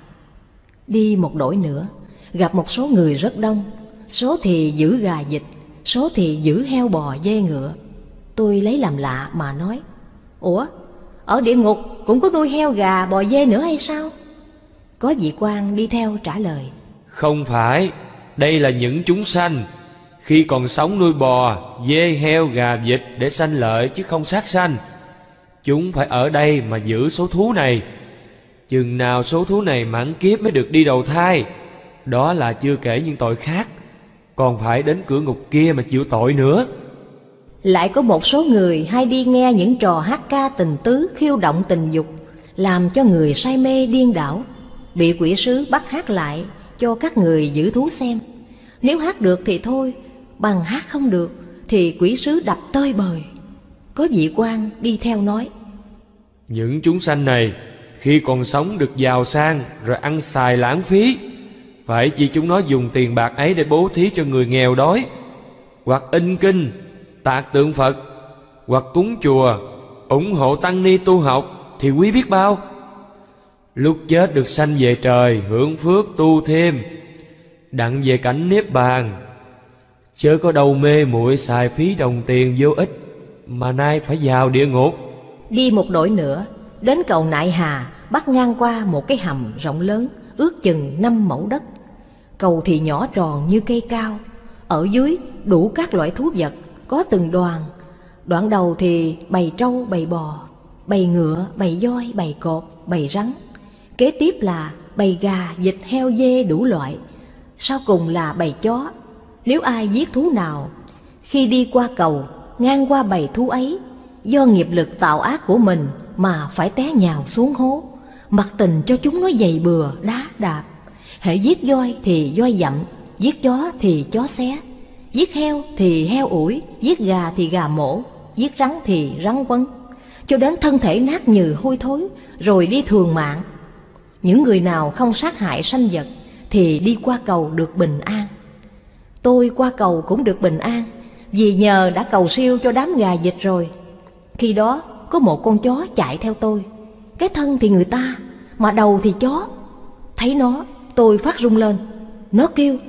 Đi một đổi nữa, gặp một số người rất đông, số thì giữ gà vịt, số thì giữ heo bò dê ngựa. Tôi lấy làm lạ mà nói: ủa, ở địa ngục cũng có nuôi heo gà bò dê nữa hay sao? Có vị quan đi theo trả lời: không phải, đây là những chúng sanh khi còn sống nuôi bò, dê, heo, gà, vịt để sanh lợi chứ không sát sanh. Chúng phải ở đây mà giữ số thú này. Chừng nào số thú này mãn kiếp mới được đi đầu thai. Đó là chưa kể những tội khác, còn phải đến cửa ngục kia mà chịu tội nữa. Lại có một số người hay đi nghe những trò hát ca tình tứ khiêu động tình dục, làm cho người say mê điên đảo, bị quỷ sứ bắt hát lại cho các người giữ thú xem. Nếu hát được thì thôi, bằng hát không được thì quỷ sứ đập tơi bời. Có vị quan đi theo nói: những chúng sanh này khi còn sống được giàu sang rồi ăn xài lãng phí, phải chi chúng nó dùng tiền bạc ấy để bố thí cho người nghèo đói, hoặc in kinh, tạc tượng Phật, hoặc cúng chùa, ủng hộ tăng ni tu học thì quý biết bao. Lúc chết được sanh về trời hưởng phước tu thêm, đặng về cảnh niết bàn, chớ có đâu mê muội xài phí đồng tiền vô ích mà nay phải vào địa ngục. Đi một đổi nữa, đến cầu Nại Hà, bắt ngang qua một cái hầm rộng lớn, ước chừng 5 mẫu đất. Cầu thì nhỏ tròn như cây cao, ở dưới đủ các loại thú vật, có từng đoàn. Đoạn đầu thì bầy trâu, bầy bò, bầy ngựa, bầy voi, bầy cọp, bầy rắn. Kế tiếp là bầy gà, vịt, heo, dê đủ loại. Sau cùng là bầy chó. Nếu ai giết thú nào, khi đi qua cầu, ngang qua bầy thú ấy, do nghiệp lực tạo ác của mình mà phải té nhào xuống hố, mặc tình cho chúng nó giày bừa, đá đạp. Hễ giết voi thì voi dặm, giết chó thì chó xé, giết heo thì heo ủi, giết gà thì gà mổ, giết rắn thì rắn quấn, cho đến thân thể nát nhừ hôi thối, rồi đi thường mạng. Những người nào không sát hại sanh vật thì đi qua cầu được bình an. Tôi qua cầu cũng được bình an, vì nhờ đã cầu siêu cho đám gà vịt rồi. Khi đó có một con chó chạy theo tôi, cái thân thì người ta, mà đầu thì chó. Thấy nó, tôi phát run lên. Nó kêu: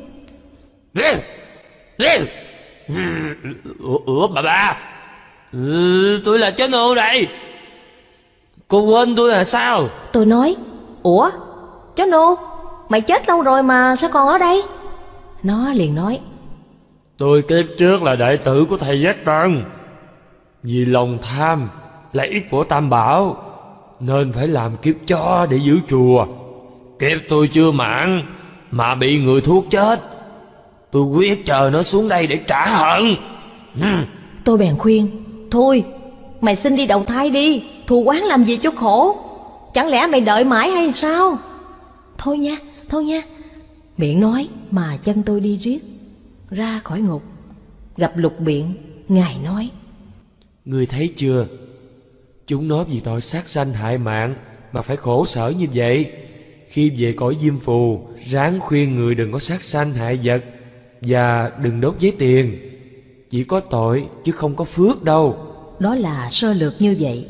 Ủa bà, tôi là chó nô đây, cô quên tôi là sao? Tôi nói: ủa, chó nô, mày chết lâu rồi mà sao còn ở đây? Nó liền nói: tôi kiếp trước là đệ tử của thầy Giác Tân, vì lòng tham lợi ích của Tam Bảo nên phải làm kiếp chó để giữ chùa. Kiếp tôi chưa mãn mà bị người thuốc chết, tôi quyết chờ nó xuống đây để trả hận. Tôi bèn khuyên: thôi, mày xin đi đầu thai đi, thù oán làm gì cho khổ. Chẳng lẽ mày đợi mãi hay sao? Thôi nha, thôi nha. Miệng nói mà chân tôi đi riết ra khỏi ngục. Gặp Lục Biện, ngài nói: ngươi thấy chưa, chúng nó vì tội sát sanh hại mạng mà phải khổ sở như vậy. Khi về cõi Diêm Phù, ráng khuyên người đừng có sát sanh hại vật và đừng đốt giấy tiền. Chỉ có tội chứ không có phước đâu. Đó là sơ lược như vậy.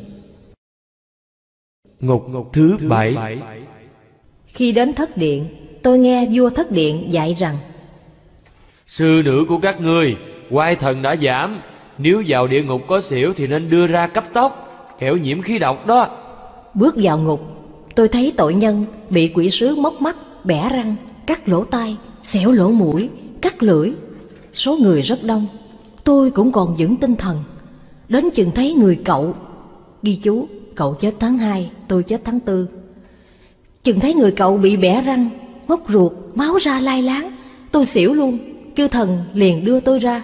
Ngục thứ 7. Khi đến Thất Điện, tôi nghe vua Thất Điện dạy rằng: sư nữ của các ngươi oai thần đã giảm, nếu vào địa ngục có xỉu thì nên đưa ra cấp tốc, kẻo nhiễm khí độc đó. Bước vào ngục, tôi thấy tội nhân bị quỷ sứ móc mắt, bẻ răng, cắt lỗ tai, xẻo lỗ mũi, cắt lưỡi. Số người rất đông, tôi cũng còn vững tinh thần. Đến chừng thấy người cậu, ghi chú cậu chết tháng 2, tôi chết tháng 4. Chừng thấy người cậu bị bẻ răng, móc ruột, máu ra lai láng, tôi xỉu luôn. Chư thần liền đưa tôi ra.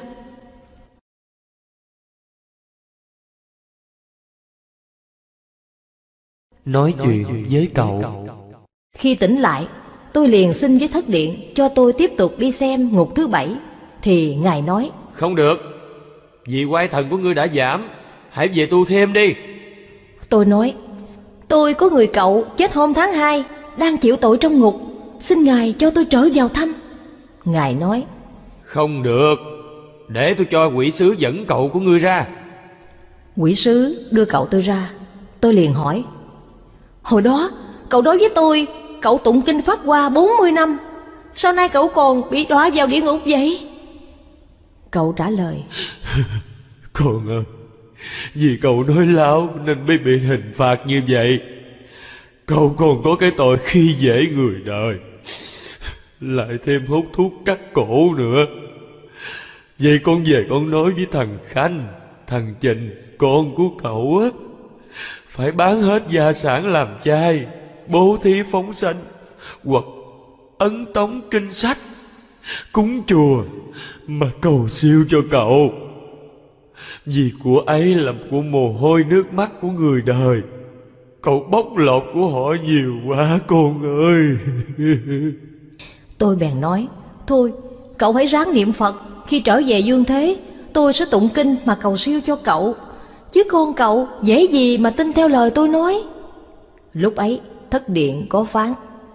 Nói chuyện với cậu. Khi tỉnh lại, tôi liền xin với Thất Điện cho tôi tiếp tục đi xem ngục thứ 7. Thì ngài nói: không được, vì oai thần của ngươi đã giảm, hãy về tu thêm đi. Tôi nói: tôi có người cậu chết hôm tháng 2, đang chịu tội trong ngục, xin ngài cho tôi trở vào thăm. Ngài nói: không được, để tôi cho quỷ sứ dẫn cậu của ngươi ra. Quỷ sứ đưa cậu tôi ra. Tôi liền hỏi: hồi đó cậu nói với tôi cậu tụng kinh Pháp Hoa 40 năm, sao nay cậu còn bị đọa vào địa ngục vậy? Cậu trả lời: Con ơi, vì cậu nói láo nên mới bị hình phạt như vậy. Cậu còn có cái tội khi dễ người đời, lại thêm hút thuốc cắt cổ nữa. Vậy con về con nói với thằng Khanh, thằng Trình, con của cậu á, phải bán hết gia sản làm chay, bố thí phóng sanh, hoặc ấn tống kinh sách, cúng chùa mà cầu siêu cho cậu. Vì của ấy là của mồ hôi nước mắt của người đời, cậu bóc lột của họ nhiều quá con ơi. Tôi bèn nói: thôi cậu hãy ráng niệm Phật, khi trở về dương thế tôi sẽ tụng kinh mà cầu siêu cho cậu, chứ con cậu dễ gì mà tin theo lời tôi nói. Lúc ấy thất điện có phán: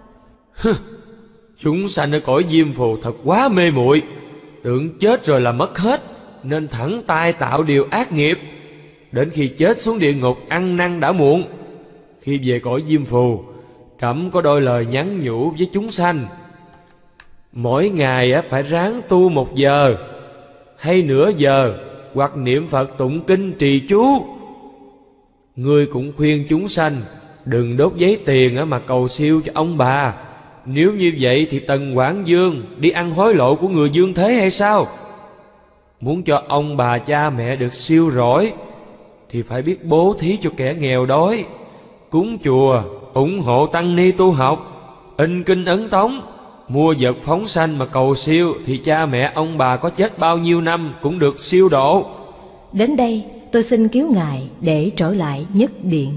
Chúng sanh ở cõi diêm phù thật quá mê muội, tưởng chết rồi là mất hết, nên thẳng tay tạo điều ác nghiệp. Đến khi chết xuống địa ngục ăn năn đã muộn. Khi về cõi diêm phù, trẫm có đôi lời nhắn nhủ với chúng sanh: mỗi ngày phải ráng tu 1 giờ hay nửa giờ, hoặc niệm Phật tụng kinh trì chú. Ngươi cũng khuyên chúng sanh đừng đốt giấy tiền mà cầu siêu cho ông bà. Nếu như vậy thì Tần Quảng Dương đi ăn hối lộ của người dương thế hay sao? Muốn cho ông bà cha mẹ được siêu rỗi thì phải biết bố thí cho kẻ nghèo đói, cúng chùa, ủng hộ tăng ni tu học, in kinh ấn tống, mua vật phóng sanh mà cầu siêu, thì cha mẹ ông bà có chết bao nhiêu năm cũng được siêu độ. Đến đây tôi xin cứu ngài để trở lại Nhất Điện.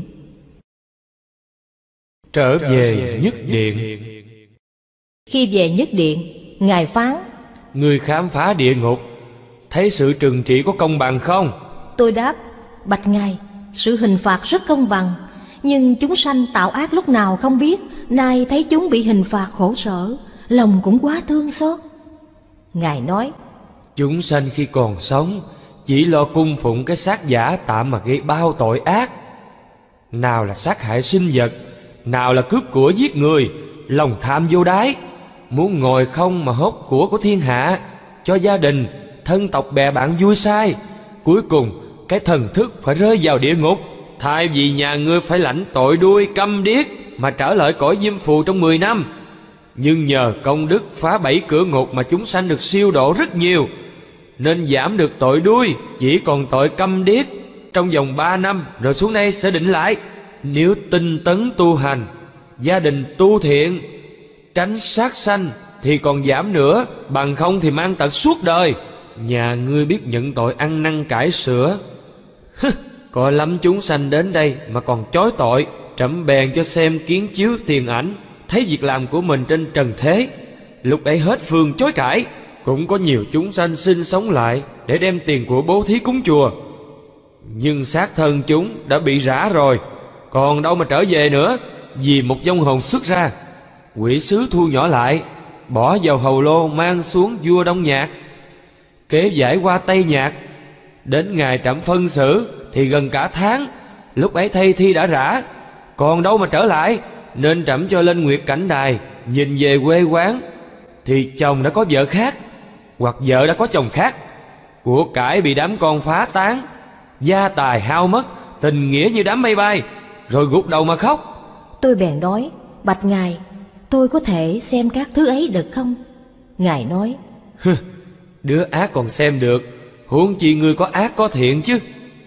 Trở về Nhất Điện. Khi về Nhất Điện, ngài phán: Người khám phá địa ngục, thấy sự trừng trị có công bằng không? Tôi đáp: bạch ngài, sự hình phạt rất công bằng, nhưng chúng sanh tạo ác lúc nào không biết, nay thấy chúng bị hình phạt khổ sở, lòng cũng quá thương xót. Ngài nói: chúng sanh khi còn sống chỉ lo cung phụng cái xác giả tạm mà gây bao tội ác. Nào là sát hại sinh vật, nào là cướp của giết người, lòng tham vô đáy, muốn ngồi không mà hốt của thiên hạ, cho gia đình, thân tộc bè bạn vui sai. Cuối cùng cái thần thức phải rơi vào địa ngục. Thay vì nhà ngươi phải lãnh tội đuôi câm điếc mà trở lại cõi diêm phù trong 10 năm, nhưng nhờ công đức phá 7 cửa ngục mà chúng sanh được siêu độ rất nhiều, nên giảm được tội đuôi, chỉ còn tội câm điếc trong vòng 3 năm, rồi xuống đây sẽ định lại. Nếu tinh tấn tu hành, gia đình tu thiện, tránh sát sanh thì còn giảm nữa, bằng không thì mang tật suốt đời. Nhà ngươi biết nhận tội ăn năn cải sửa. Có lắm chúng sanh đến đây mà còn chối tội. Trẫm bèn cho xem kiến chiếu tiền ảnh, thấy việc làm của mình trên trần thế. Lúc ấy hết phương chối cãi. Cũng có nhiều chúng sanh sinh sống lại để đem tiền của bố thí cúng chùa, nhưng xác thân chúng đã bị rã rồi, còn đâu mà trở về nữa. Vì một vong hồn xuất ra, quỷ sứ thu nhỏ lại, bỏ vào hầu lô mang xuống vua Đông Nhạc, kế giải qua Tây Nhạc. Đến ngày trẫm phân xử thì gần cả tháng. Lúc ấy thây thi đã rã, còn đâu mà trở lại, nên trẫm cho lên Nguyệt Cảnh Đài. Nhìn về quê quán thì chồng đã có vợ khác, hoặc vợ đã có chồng khác, của cải bị đám con phá tán, gia tài hao mất, tình nghĩa như đám mây bay, rồi gục đầu mà khóc. Tôi bèn nói: bạch ngài, tôi có thể xem các thứ ấy được không? Ngài nói: đứa ác còn xem được, huống chi ngươi có ác có thiện chứ.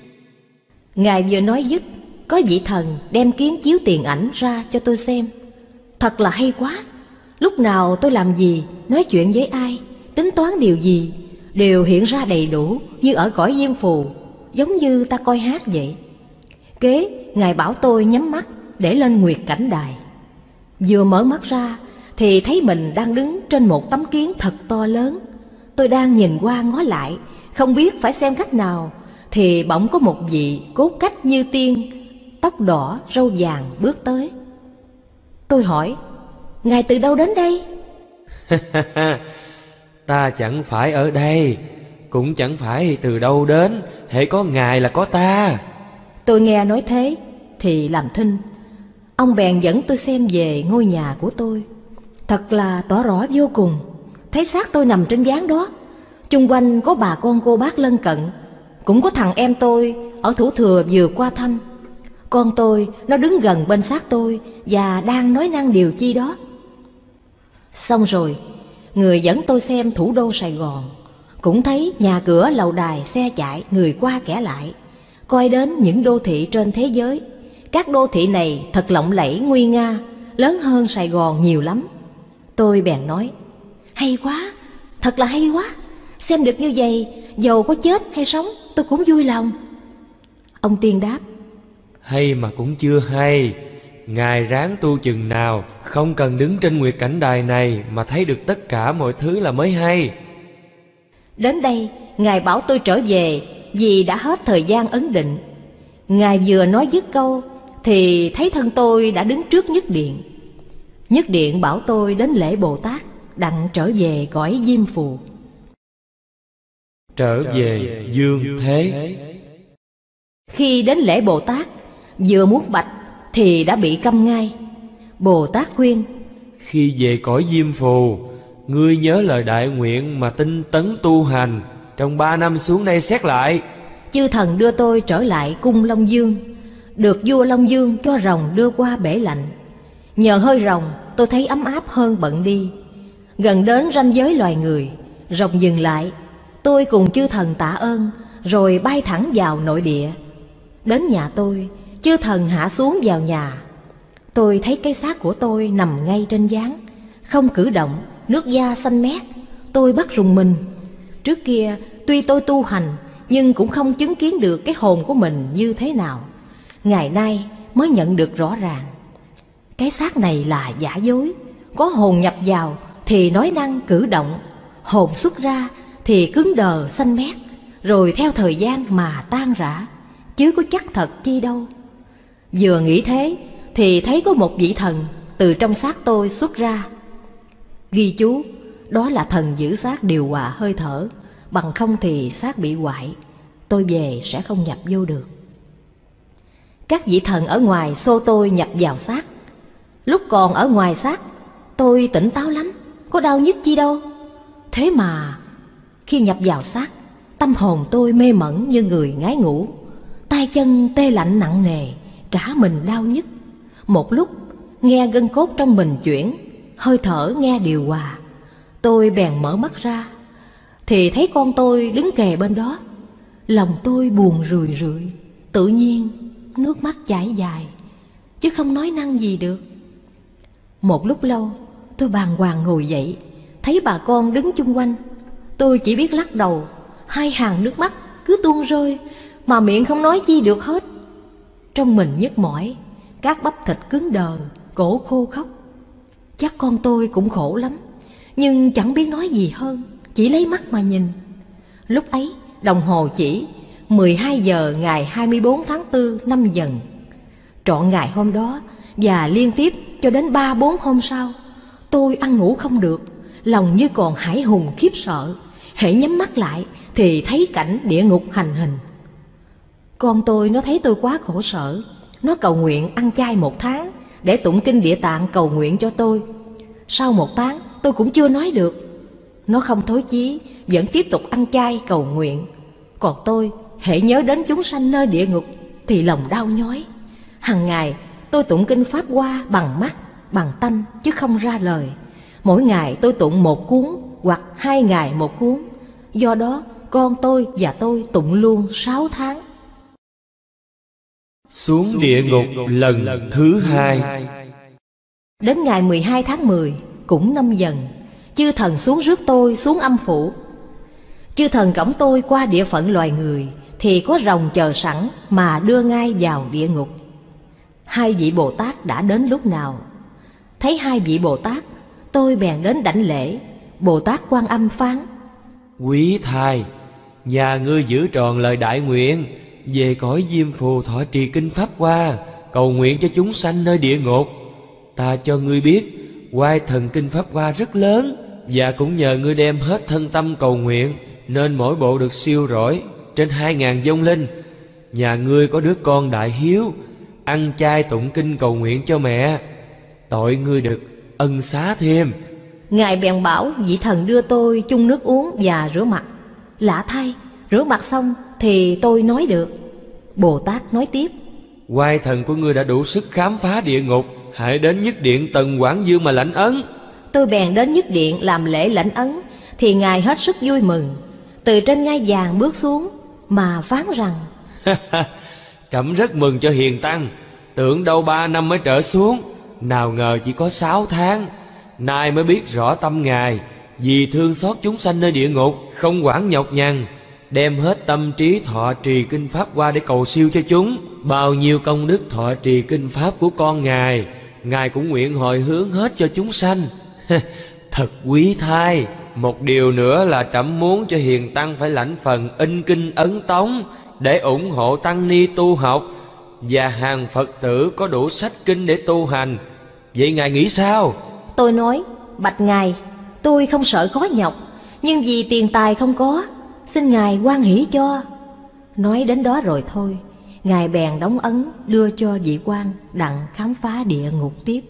Ngài vừa nói dứt, có vị thần đem kiến chiếu tiền ảnh ra cho tôi xem. Thật là hay quá. Lúc nào tôi làm gì, nói chuyện với ai, tính toán điều gì, đều hiện ra đầy đủ như ở cõi diêm phù, giống như ta coi hát vậy. Kế, ngài bảo tôi nhắm mắt để lên Nguyệt Cảnh Đài. Vừa mở mắt ra thì thấy mình đang đứng trên một tấm kiến thật to lớn. Tôi đang nhìn qua ngó lại, không biết phải xem cách nào, thì bỗng có một vị cốt cách như tiên, tóc đỏ râu vàng bước tới. Tôi hỏi: ngài từ đâu đến đây? Ta chẳng phải ở đây, cũng chẳng phải từ đâu đến, hễ có ngài là có ta. Tôi nghe nói thế thì làm thinh. Ông bèn dẫn tôi xem về ngôi nhà của tôi. Thật là tỏ rõ vô cùng. Thấy xác tôi nằm trên ván đó, chung quanh có bà con cô bác lân cận, cũng có thằng em tôi ở Thủ Thừa vừa qua thăm. Con tôi nó đứng gần bên xác tôi và đang nói năng điều chi đó. Xong rồi, người dẫn tôi xem thủ đô Sài Gòn. Cũng thấy nhà cửa lầu đài xe chạy, người qua kẻ lại. Coi đến những đô thị trên thế giới, các đô thị này thật lộng lẫy nguy nga, lớn hơn Sài Gòn nhiều lắm. Tôi bèn nói, hay quá, thật là hay quá. Xem được như vậy, dầu có chết hay sống tôi cũng vui lòng. Ông Tiên đáp, hay mà cũng chưa hay. Ngài ráng tu chừng nào, không cần đứng trên nguyệt cảnh đài này mà thấy được tất cả mọi thứ là mới hay. Đến đây, Ngài bảo tôi trở về vì đã hết thời gian ấn định. Ngài vừa nói dứt câu thì thấy thân tôi đã đứng trước nhất điện. Nhất điện bảo tôi đến lễ Bồ Tát, đặng trở về cõi Diêm Phù. Trở về dương thế. Khi đến lễ Bồ Tát, vừa muốn bạch thì đã bị câm ngay. Bồ Tát khuyên, khi về cõi Diêm Phù, ngươi nhớ lời đại nguyện mà tinh tấn tu hành, trong 3 năm xuống đây xét lại. Chư thần đưa tôi trở lại cung Long Dương, được vua Long Dương cho rồng đưa qua bể lạnh. Nhờ hơi rồng tôi thấy ấm áp hơn bận đi. Gần đến ranh giới loài người, rồng dừng lại. Tôi cùng chư thần tạ ơn, rồi bay thẳng vào nội địa. Đến nhà tôi, chư thần hạ xuống vào nhà. Tôi thấy cái xác của tôi nằm ngay trên ván, không cử động, nước da xanh mét. Tôi bắt rùng mình. Trước kia tuy tôi tu hành, nhưng cũng không chứng kiến được cái hồn của mình như thế nào. Ngày nay mới nhận được rõ ràng. Cái xác này là giả dối. Có hồn nhập vào thì nói năng cử động, hồn xuất ra thì cứng đờ xanh mét, rồi theo thời gian mà tan rã, chứ có chắc thật chi đâu. Vừa nghĩ thế thì thấy có một vị thần từ trong xác tôi xuất ra. Ghi chú, đó là thần giữ xác điều hòa hơi thở, bằng không thì xác bị hoại, tôi về sẽ không nhập vô được. Các vị thần ở ngoài xô tôi nhập vào xác. Lúc còn ở ngoài xác, tôi tỉnh táo lắm, có đau nhức chi đâu. Thế mà khi nhập vào xác, tâm hồn tôi mê mẩn như người ngái ngủ, tay chân tê lạnh nặng nề, cả mình đau nhức. Một lúc nghe gân cốt trong mình chuyển, hơi thở nghe điều hòa. Tôi bèn mở mắt ra thì thấy con tôi đứng kề bên đó. Lòng tôi buồn rười rượi, tự nhiên nước mắt chảy dài, chứ không nói năng gì được. Một lúc lâu tôi bàng hoàng ngồi dậy, thấy bà con đứng chung quanh. Tôi chỉ biết lắc đầu, hai hàng nước mắt cứ tuôn rơi, mà miệng không nói chi được hết. Trong mình nhức mỏi, các bắp thịt cứng đờ, cổ khô khóc. Chắc con tôi cũng khổ lắm, nhưng chẳng biết nói gì hơn, chỉ lấy mắt mà nhìn. Lúc ấy đồng hồ chỉ 12 giờ ngày 24 tháng 4 năm Dần. Trọn ngày hôm đó và liên tiếp cho đến 3-4 hôm sau, tôi ăn ngủ không được, lòng như còn hãi hùng khiếp sợ. Hễ nhắm mắt lại thì thấy cảnh địa ngục hành hình. Con tôi nó thấy tôi quá khổ sở, nó cầu nguyện ăn chay 1 tháng để tụng kinh Địa Tạng cầu nguyện cho tôi. Sau 1 tháng tôi cũng chưa nói được. Nó không thối chí, vẫn tiếp tục ăn chay cầu nguyện. Còn tôi hễ nhớ đến chúng sanh nơi địa ngục thì lòng đau nhói. Hằng ngày tôi tụng kinh Pháp Hoa bằng mắt, bằng tâm, chứ không ra lời. Mỗi ngày tôi tụng 1 cuốn hoặc 2 ngày 1 cuốn. Do đó con tôi và tôi tụng luôn 6 tháng. Xuống địa ngục lần thứ 2. Đến ngày 12 tháng 10 cũng năm Dần, chư thần xuống rước tôi xuống âm phủ. Chư thần cõng tôi qua địa phận loài người thì có rồng chờ sẵn mà đưa ngay vào địa ngục. 2 vị Bồ Tát đã đến lúc nào? Thấy 2 vị Bồ Tát, tôi bèn đến đảnh lễ. Bồ Tát Quan Âm phán: Quý thai, nhà ngươi giữ tròn lời đại nguyện, về cõi Diêm Phù thọ trì kinh Pháp Hoa, cầu nguyện cho chúng sanh nơi địa ngục. Ta cho ngươi biết, oai thần kinh Pháp Hoa rất lớn, và cũng nhờ ngươi đem hết thân tâm cầu nguyện, nên mỗi bộ được siêu rỗi trên 2.000 vong linh. Nhà ngươi có đứa con đại hiếu, ăn chay tụng kinh cầu nguyện cho mẹ, tội ngươi được ân xá thêm. Ngài bèn bảo vị thần đưa tôi chung nước uống và rửa mặt. Lạ thay, rửa mặt xong thì tôi nói được. Bồ Tát nói tiếp: Oai thần của ngươi đã đủ sức khám phá địa ngục, hãy đến nhất điện Tần Quảng Dương mà lãnh ấn. Tôi bèn đến nhất điện làm lễ lãnh ấn, thì Ngài hết sức vui mừng, từ trên ngai vàng bước xuống mà phán rằng: Trẫm rất mừng cho hiền tăng, tưởng đâu 3 năm mới trở xuống, nào ngờ chỉ có 6 tháng. Nay mới biết rõ tâm Ngài, vì thương xót chúng sanh nơi địa ngục, không quản nhọc nhằn, đem hết tâm trí thọ trì kinh pháp qua để cầu siêu cho chúng. Bao nhiêu công đức thọ trì kinh pháp của con Ngài, Ngài cũng nguyện hồi hướng hết cho chúng sanh. Thật quý thai. Một điều nữa là trẫm muốn cho hiền tăng phải lãnh phần in kinh ấn tống để ủng hộ tăng ni tu học, và hàng Phật tử có đủ sách kinh để tu hành. Vậy Ngài nghĩ sao? Tôi nói: Bạch Ngài, tôi không sợ khó nhọc, nhưng vì tiền tài không có, xin Ngài hoan hỷ cho. Nói đến đó rồi thôi, Ngài bèn đóng ấn đưa cho vị quan đặng khám phá địa ngục tiếp.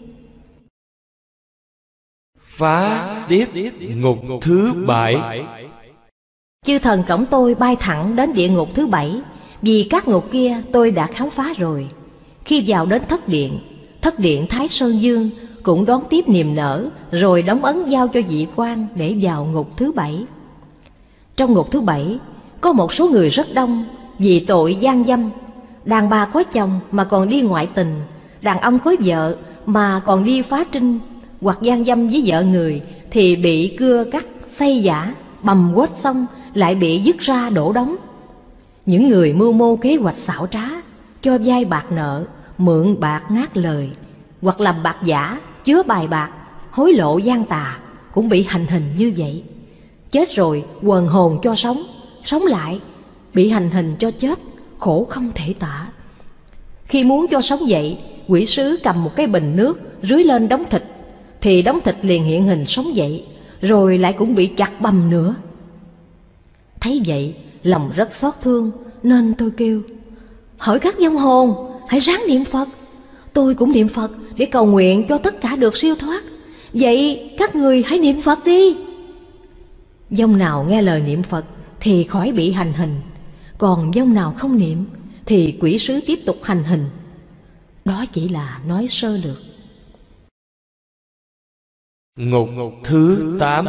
Phá tiếp ngục thứ 7. Chư thần cõng tôi bay thẳng đến địa ngục thứ 7, vì các ngục kia tôi đã khám phá rồi. Khi vào đến thất điện Thái Sơn Dương cũng đón tiếp niềm nở, rồi đóng ấn giao cho vị quan để vào ngục thứ 7. Trong ngục thứ 7 có một số người rất đông, vì tội gian dâm. Đàn bà có chồng mà còn đi ngoại tình, đàn ông có vợ mà còn đi phá trinh hoặc gian dâm với vợ người, thì bị cưa cắt, xây giả, bầm quết xong lại bị dứt ra đổ đóng. Những người mưu mô kế hoạch xảo trá, cho vay bạc nợ, mượn bạc ngát lời, hoặc làm bạc giả, chứa bài bạc, hối lộ gian tà, cũng bị hành hình như vậy. Chết rồi quần hồn cho sống, sống lại bị hành hình cho chết, khổ không thể tả. Khi muốn cho sống dậy, quỷ sứ cầm một cái bình nước rưới lên đống thịt, thì đống thịt liền hiện hình sống dậy, rồi lại cũng bị chặt bầm nữa. Thấy vậy lòng rất xót thương, nên tôi kêu: Hỡi các vong hồn, hãy ráng niệm Phật. Tôi cũng niệm Phật để cầu nguyện cho tất cả được siêu thoát. Vậy các người hãy niệm Phật đi. Vong nào nghe lời niệm Phật thì khỏi bị hành hình, còn vong nào không niệm thì quỷ sứ tiếp tục hành hình. Đó chỉ là nói sơ lược. Ngục thứ 8.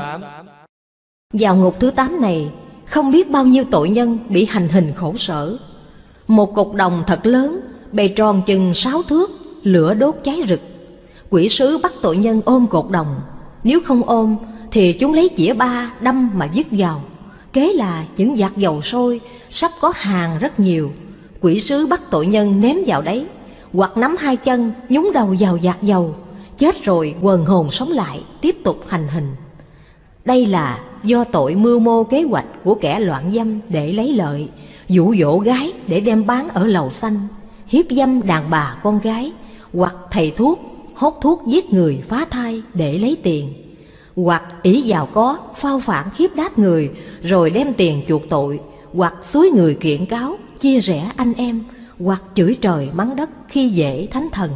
Vào ngục thứ 8 này, không biết bao nhiêu tội nhân bị hành hình khổ sở. Một cục đồng thật lớn, bề tròn chừng 6 thước, lửa đốt cháy rực. Quỷ sứ bắt tội nhân ôm cột đồng, nếu không ôm thì chúng lấy chĩa ba đâm mà vứt vào. Kế là những vạc dầu sôi sắp có hàng rất nhiều, quỷ sứ bắt tội nhân ném vào đấy, hoặc nắm hai chân nhúng đầu vào vạc dầu. Chết rồi quần hồn sống lại, tiếp tục hành hình. Đây là do tội mưu mô kế hoạch của kẻ loạn dâm để lấy lợi, dụ dỗ gái để đem bán ở lầu xanh, hiếp dâm đàn bà con gái, hoặc thầy thuốc hốt thuốc giết người phá thai để lấy tiền, hoặc ỷ giàu có phao phản hiếp đáp người rồi đem tiền chuộc tội, hoặc xúi người kiện cáo chia rẽ anh em, hoặc chửi trời mắng đất khi dễ thánh thần.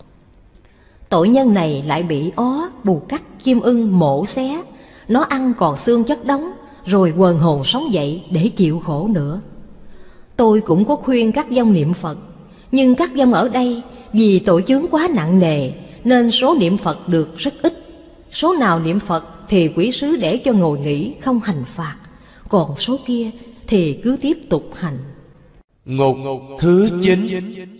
Tội nhân này lại bị ó, bù cắt, chim ưng mổ xé, nó ăn còn xương chất đóng, rồi quần hồn sống dậy để chịu khổ nữa. Tôi cũng có khuyên các vong niệm Phật, nhưng các vong ở đây vì tội chướng quá nặng nề nên số niệm Phật được rất ít. Số nào niệm Phật thì quỷ sứ để cho ngồi nghỉ không hành phạt, còn số kia thì cứ tiếp tục hành. Ngục thứ 9.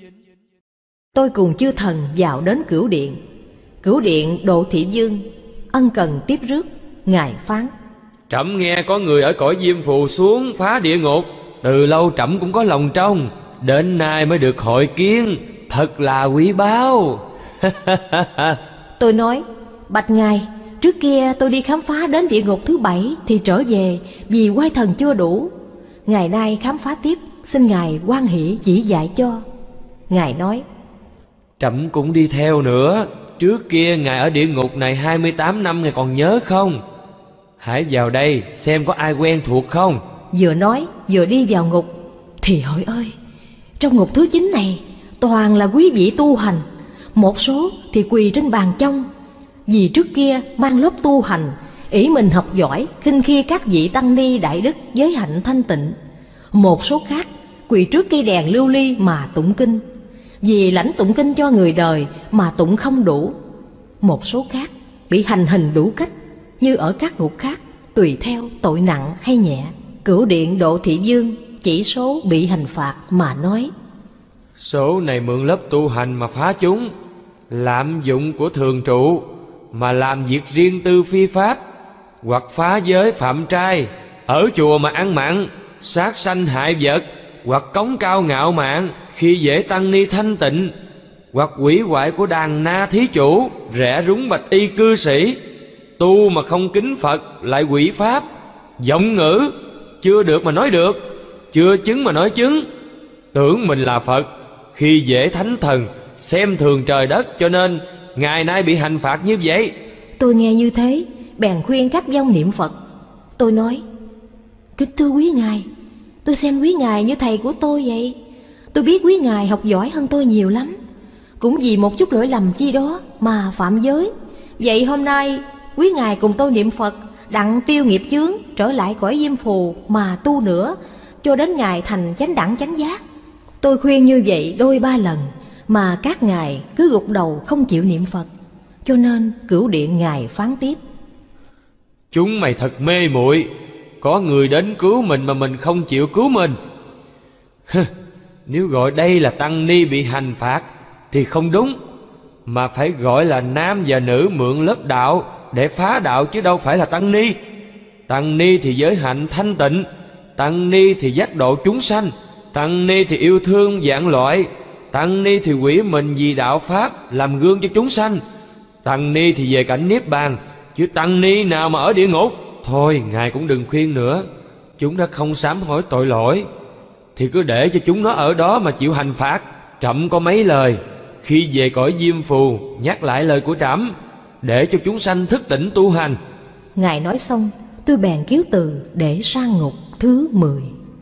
Tôi cùng chư thần vào đến Cửu Điện. Cửu Điện Độ Thị Vương ân cần tiếp rước. Ngài phán: Trẫm nghe có người ở cõi Diêm Phù xuống phá địa ngục, từ lâu trẫm cũng có lòng trông, đến nay mới được hội kiến, thật là quý báu. Tôi nói: Bạch Ngài, trước kia tôi đi khám phá đến địa ngục thứ 7 thì trở về vì oai thần chưa đủ. Ngày nay khám phá tiếp, xin Ngài hoan hỷ chỉ dạy cho. Ngài nói: Trẫm cũng đi theo nữa. Trước kia Ngài ở địa ngục này 28 năm, Ngài còn nhớ không? hãy vào đây xem có ai quen thuộc không. Vừa nói vừa đi vào ngục. Thì hỡi ơi, trong ngục thứ 9 này toàn là quý vị tu hành. Một số thì quỳ trên bàn trong, vì trước kia mang lớp tu hành, ỷ mình học giỏi, khinh khi các vị tăng ni đại đức giới hạnh thanh tịnh. Một số khác quỳ trước cây đèn lưu ly mà tụng kinh, vì lãnh tụng kinh cho người đời mà tụng không đủ. Một số khác bị hành hình đủ cách, như ở các ngục khác, tùy theo tội nặng hay nhẹ. Cửu Điện Độ Thị Dương chỉ số bị hành phạt mà nói: Số này mượn lớp tu hành mà phá chúng, lạm dụng của thường trụ mà làm việc riêng tư phi pháp, hoặc phá giới phạm trai, ở chùa mà ăn mặn, sát sanh hại vật, hoặc cống cao ngạo mạn khi dễ tăng ni thanh tịnh, hoặc hủy hoại của đàn na thí chủ, rẽ rúng bạch y cư sĩ, tu mà không kính Phật lại quỷ pháp, vọng ngữ chưa được mà nói được, chưa chứng mà nói chứng, tưởng mình là Phật, khi dễ thánh thần, xem thường trời đất, cho nên ngày nay bị hành phạt như vậy. Tôi nghe như thế bèn khuyên các vong niệm Phật. Tôi nói: Kính thưa quý ngài, tôi xem quý ngài như thầy của tôi vậy. Tôi biết quý ngài học giỏi hơn tôi nhiều lắm, cũng vì một chút lỗi lầm chi đó mà phạm giới. Vậy hôm nay quý ngài cùng tôi niệm Phật, đặng tiêu nghiệp chướng, trở lại cõi Diêm Phù mà tu nữa, cho đến ngày thành chánh đẳng chánh giác. Tôi khuyên như vậy đôi ba lần mà các ngài cứ gục đầu không chịu niệm Phật. Cho nên Cửu Điện ngài phán tiếp: Chúng mày thật mê muội, có người đến cứu mình mà mình không chịu cứu mình. Nếu gọi đây là tăng ni bị hành phạt thì không đúng, mà phải gọi là nam và nữ mượn lớp đạo để phá đạo, chứ đâu phải là tăng ni. Tăng ni thì giới hạnh thanh tịnh, tăng ni thì giác độ chúng sanh, tăng ni thì yêu thương vạn loại, tăng ni thì quỷ mình vì đạo pháp làm gương cho chúng sanh, tăng ni thì về cảnh niết bàn, chứ tăng ni nào mà ở địa ngục. Thôi ngài cũng đừng khuyên nữa, chúng đã không sám hối tội lỗi thì cứ để cho chúng nó ở đó mà chịu hành phạt. Trẫm có mấy lời, khi về cõi Diêm Phù nhắc lại lời của trẫm, để cho chúng sanh thức tỉnh tu hành. Ngài nói xong, tôi bèn kiếu từ để sang ngục thứ 10.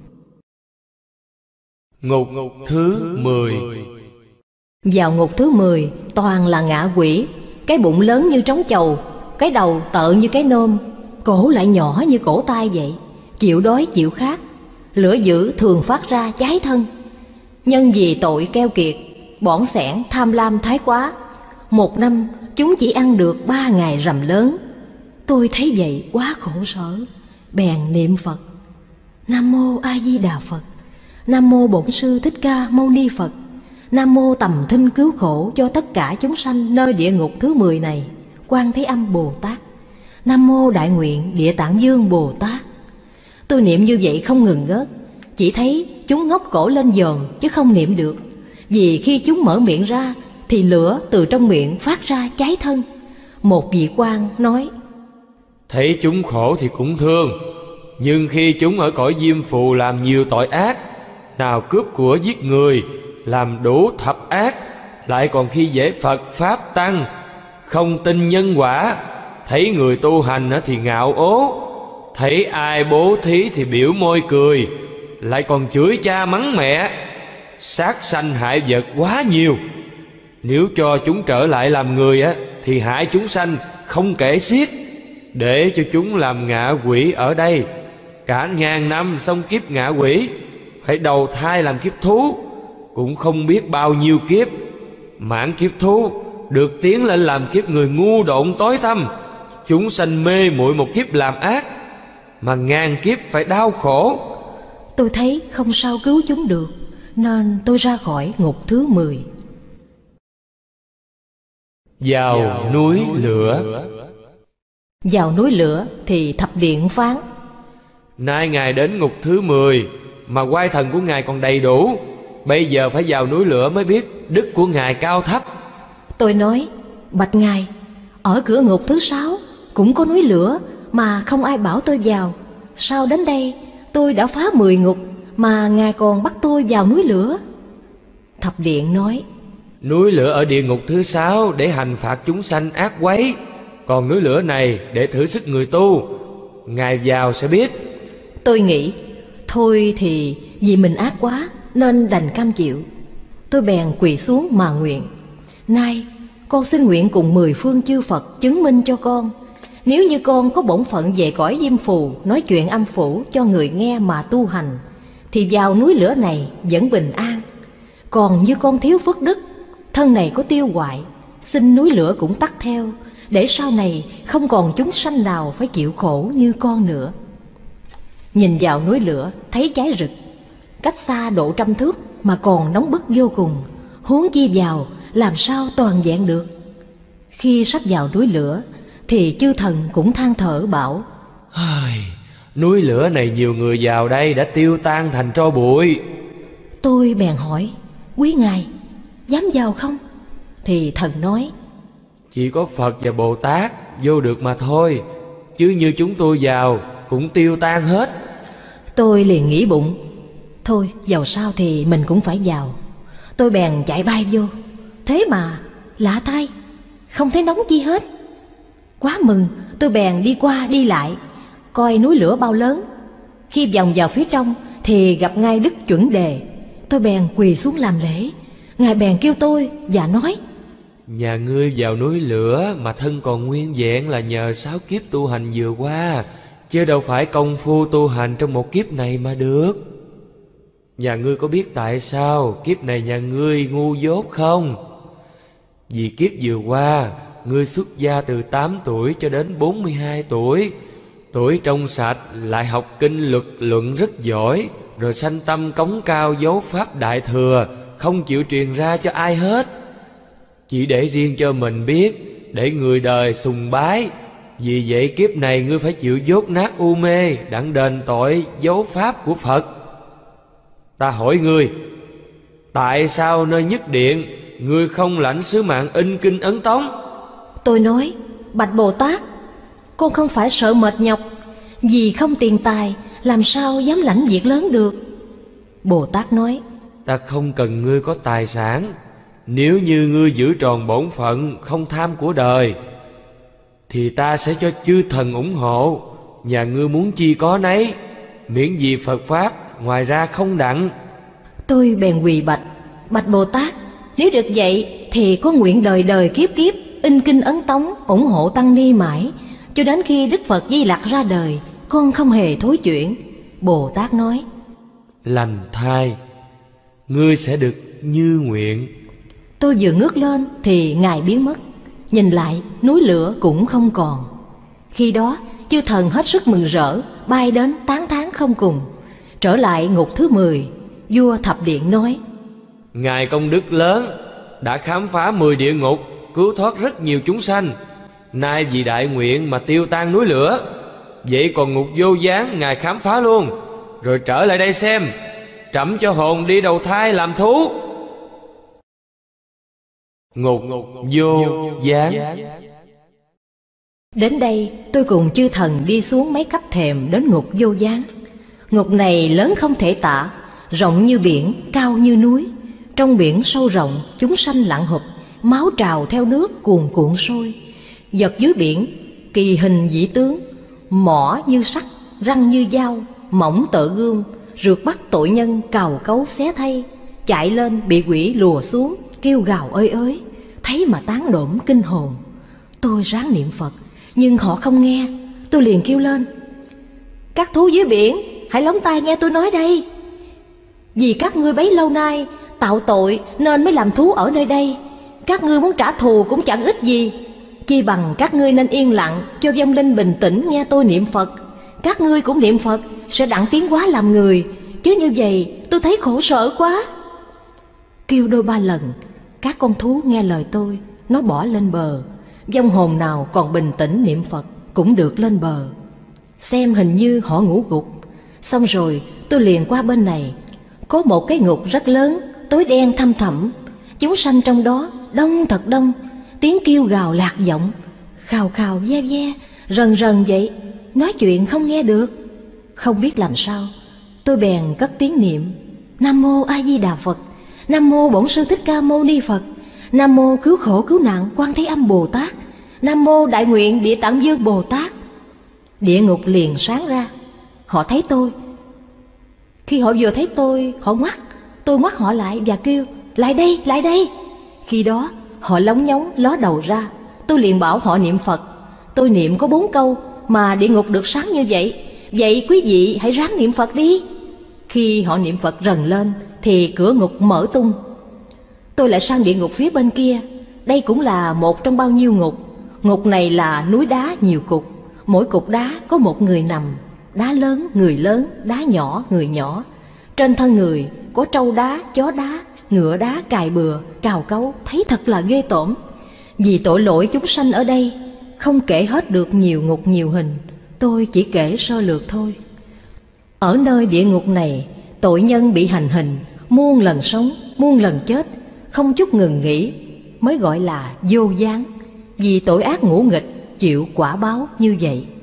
Ngục thứ 10. Vào ngục thứ 10 toàn là ngạ quỷ. Cái bụng lớn như trống chầu, cái đầu tợn như cái nôm, cổ lại nhỏ như cổ tay vậy. Chịu đói chịu khát, lửa dữ thường phát ra cháy thân. Nhân vì tội keo kiệt, bỏn sẻn tham lam thái quá, một năm chúng chỉ ăn được 3 ngày rằm lớn. Tôi thấy vậy quá khổ sở, bèn niệm Phật: Nam mô A Di Đà Phật, Nam mô Bổn Sư Thích Ca Mâu Ni Phật, Nam mô Tầm Thinh Cứu Khổ cho tất cả chúng sanh nơi địa ngục thứ 10 này, Quan Thế Âm Bồ Tát, Nam mô Đại Nguyện Địa Tạng Dương Bồ Tát. Tôi niệm như vậy không ngừng ngớt, chỉ thấy chúng ngóc cổ lên dòm chứ không niệm được. Vì khi chúng mở miệng ra thì lửa từ trong miệng phát ra cháy thân. Một vị quan nói: Thấy chúng khổ thì cũng thương, nhưng khi chúng ở cõi Diêm Phù làm nhiều tội ác, nào cướp của giết người, làm đủ thập ác, lại còn khi dễ Phật Pháp Tăng, không tin nhân quả, thấy người tu hành thì ngạo ố, thấy ai bố thí thì biểu môi cười, lại còn chửi cha mắng mẹ, sát sanh hại vật quá nhiều. Nếu cho chúng trở lại làm người thì hại chúng sanh không kể xiết, để cho chúng làm ngạ quỷ ở đây cả ngàn năm, xong kiếp ngạ quỷ phải đầu thai làm kiếp thú, cũng không biết bao nhiêu kiếp. Mãn kiếp thú được tiến lên làm kiếp người ngu độn tối tăm, chúng sanh mê muội một kiếp làm ác, mà ngàn kiếp phải đau khổ. Tôi thấy không sao cứu chúng được, nên tôi ra khỏi ngục thứ 10. Vào núi lửa. Vào núi lửa thì Thập Điện phán: Nay ngài đến ngục thứ 10 mà oai thần của ngài còn đầy đủ, bây giờ phải vào núi lửa mới biết đức của ngài cao thấp. Tôi nói: Bạch ngài, ở cửa ngục thứ 6 cũng có núi lửa mà không ai bảo tôi vào. Sao đến đây tôi đã phá 10 ngục mà ngài còn bắt tôi vào núi lửa? Thập Điện nói: Núi lửa ở địa ngục thứ 6 để hành phạt chúng sanh ác quấy, còn núi lửa này để thử sức người tu. ngài vào sẽ biết. Tôi nghĩ thôi thì vì mình ác quá nên đành cam chịu. Tôi bèn quỳ xuống mà nguyện: nay con xin nguyện cùng 10 phương chư Phật chứng minh cho con, nếu như con có bổn phận về cõi Diêm Phù nói chuyện âm phủ cho người nghe mà tu hành, thì vào núi lửa này vẫn bình an. Còn như con thiếu phước đức, thân này có tiêu hoại, xin núi lửa cũng tắt theo, để sau này không còn chúng sanh nào phải chịu khổ như con nữa. Nhìn vào núi lửa thấy cháy rực, cách xa độ 100 thước mà còn nóng bức vô cùng, huống chi vào làm sao toàn vẹn được. Khi sắp vào núi lửa thì chư thần cũng than thở bảo: núi lửa này nhiều người vào đây đã tiêu tan thành tro bụi. Tôi bèn hỏi: quý ngài dám vào không? Thì thần nói: chỉ có Phật và Bồ Tát vô được mà thôi, chứ như chúng tôi vào cũng tiêu tan hết. Tôi liền nghĩ bụng: thôi dầu sao thì mình cũng phải vào. Tôi bèn chạy bay vô. Thế mà lạ thay, không thấy nóng chi hết. Quá mừng, tôi bèn đi qua đi lại coi núi lửa bao lớn. Khi vòng vào phía trong thì gặp ngay Đức Chuẩn Đề. Tôi bèn quỳ xuống làm lễ. Ngài bèn kêu tôi và nói: nhà ngươi vào núi lửa mà thân còn nguyên vẹn là nhờ 6 kiếp tu hành vừa qua, chứ đâu phải công phu tu hành trong một kiếp này mà được. Nhà ngươi có biết tại sao kiếp này nhà ngươi ngu dốt không? Vì kiếp vừa qua ngươi xuất gia từ 8 tuổi cho đến 42 tuổi. Tuổi trong sạch, lại học kinh luật luận rất giỏi, rồi sanh tâm cống cao dấu pháp đại thừa, không chịu truyền ra cho ai hết, chỉ để riêng cho mình biết, để người đời sùng bái. Vì vậy kiếp này ngươi phải chịu dốt nát u mê, đặng đền tội dấu pháp của Phật. Ta hỏi ngươi, tại sao nơi nhất điện ngươi không lãnh sứ mạng in kinh ấn tống? Tôi nói: bạch Bồ Tát, con không phải sợ mệt nhọc, vì không tiền tài làm sao dám lãnh việc lớn được. Bồ Tát nói: ta không cần ngươi có tài sản, nếu như ngươi giữ tròn bổn phận không tham của đời, thì ta sẽ cho chư thần ủng hộ. Nhà ngươi muốn chi có nấy, miễn gì Phật Pháp, ngoài ra không đặng. Tôi bèn quỳ bạch: bạch Bồ Tát, nếu được vậy thì có nguyện đời đời kiếp kiếp in kinh ấn tống ủng hộ tăng ni mãi, cho đến khi Đức Phật Di Lặc ra đời, con không hề thối chuyển. Bồ Tát nói: lành thai, ngươi sẽ được như nguyện. Tôi vừa ngước lên thì Ngài biến mất. Nhìn lại núi lửa cũng không còn. Khi đó chư thần hết sức mừng rỡ, bay đến tán thán không cùng. Trở lại ngục thứ 10, vua Thập Điện nói: ngài công đức lớn, đã khám phá 10 địa ngục, cứu thoát rất nhiều chúng sanh. Nay vì đại nguyện mà tiêu tan núi lửa, vậy còn ngục vô gián ngài khám phá luôn, rồi trở lại đây xem, trẫm cho hồn đi đầu thai làm thú. Ngục vô gián. Đến đây tôi cùng chư thần đi xuống mấy cấp thềm đến ngục vô gián. Ngục này lớn không thể tả, rộng như biển, cao như núi. Trong biển sâu rộng, chúng sanh lặn hụp, máu trào theo nước cuồn cuộn sôi. Vật dưới biển kỳ hình dĩ tướng, mỏ như sắt, răng như dao, mỏng tợ gươm, rượt bắt tội nhân cào cấu xé thay. Chạy lên bị quỷ lùa xuống, kêu gào ơi ới, thấy mà tán đổm kinh hồn. Tôi ráng niệm Phật nhưng họ không nghe. Tôi liền kêu lên: các thú dưới biển, hãy lóng tai nghe tôi nói đây. Vì các ngươi bấy lâu nay tạo tội nên mới làm thú ở nơi đây. Các ngươi muốn trả thù cũng chẳng ích gì, chi bằng các ngươi nên yên lặng cho vong linh bình tĩnh nghe tôi niệm Phật. Các ngươi cũng niệm Phật sẽ đặng tiến hóa làm người, chứ như vậy tôi thấy khổ sở quá. Kêu đôi ba lần, các con thú nghe lời tôi, nó bỏ lên bờ. Vong hồn nào còn bình tĩnh niệm Phật cũng được lên bờ. Xem hình như họ ngủ gục. Xong rồi tôi liền qua bên này. Có một cái ngục rất lớn, tối đen thăm thẳm. Chúng sanh trong đó đông thật đông, tiếng kêu gào lạc giọng, khào khào ve ve, rần rần vậy, nói chuyện không nghe được. Không biết làm sao, tôi bèn cất tiếng niệm: Nam mô A Di Đà Phật, Nam mô Bổn Sư Thích Ca Mâu Ni Phật, Nam mô cứu khổ cứu nạn Quan Thế Âm Bồ Tát, Nam mô Đại Nguyện Địa Tạng Vương Bồ Tát. Địa ngục liền sáng ra. Họ thấy tôi. Khi họ vừa thấy tôi, họ ngoắt. Tôi ngoắt họ lại và kêu: lại đây, lại đây. Khi đó họ lóng nhóng ló đầu ra. Tôi liền bảo họ niệm Phật. Tôi niệm có 4 câu mà địa ngục được sáng như vậy. Vậy quý vị hãy ráng niệm Phật đi. Khi họ niệm Phật rần lên thì cửa ngục mở tung. Tôi lại sang địa ngục phía bên kia. Đây cũng là một trong bao nhiêu ngục. Ngục này là núi đá nhiều cục. Mỗi cục đá có một người nằm. Đá lớn, người lớn, đá nhỏ, người nhỏ. Trên thân người có trâu đá, chó đá, ngựa đá cài bừa, cào cấu. Thấy thật là ghê tởm. Vì tội lỗi chúng sanh ở đây, không kể hết được nhiều ngục nhiều hình. Tôi chỉ kể sơ lược thôi. Ở nơi địa ngục này, tội nhân bị hành hình muôn lần sống, muôn lần chết, không chút ngừng nghỉ, mới gọi là vô gián. Vì tội ác ngũ nghịch chịu quả báo như vậy.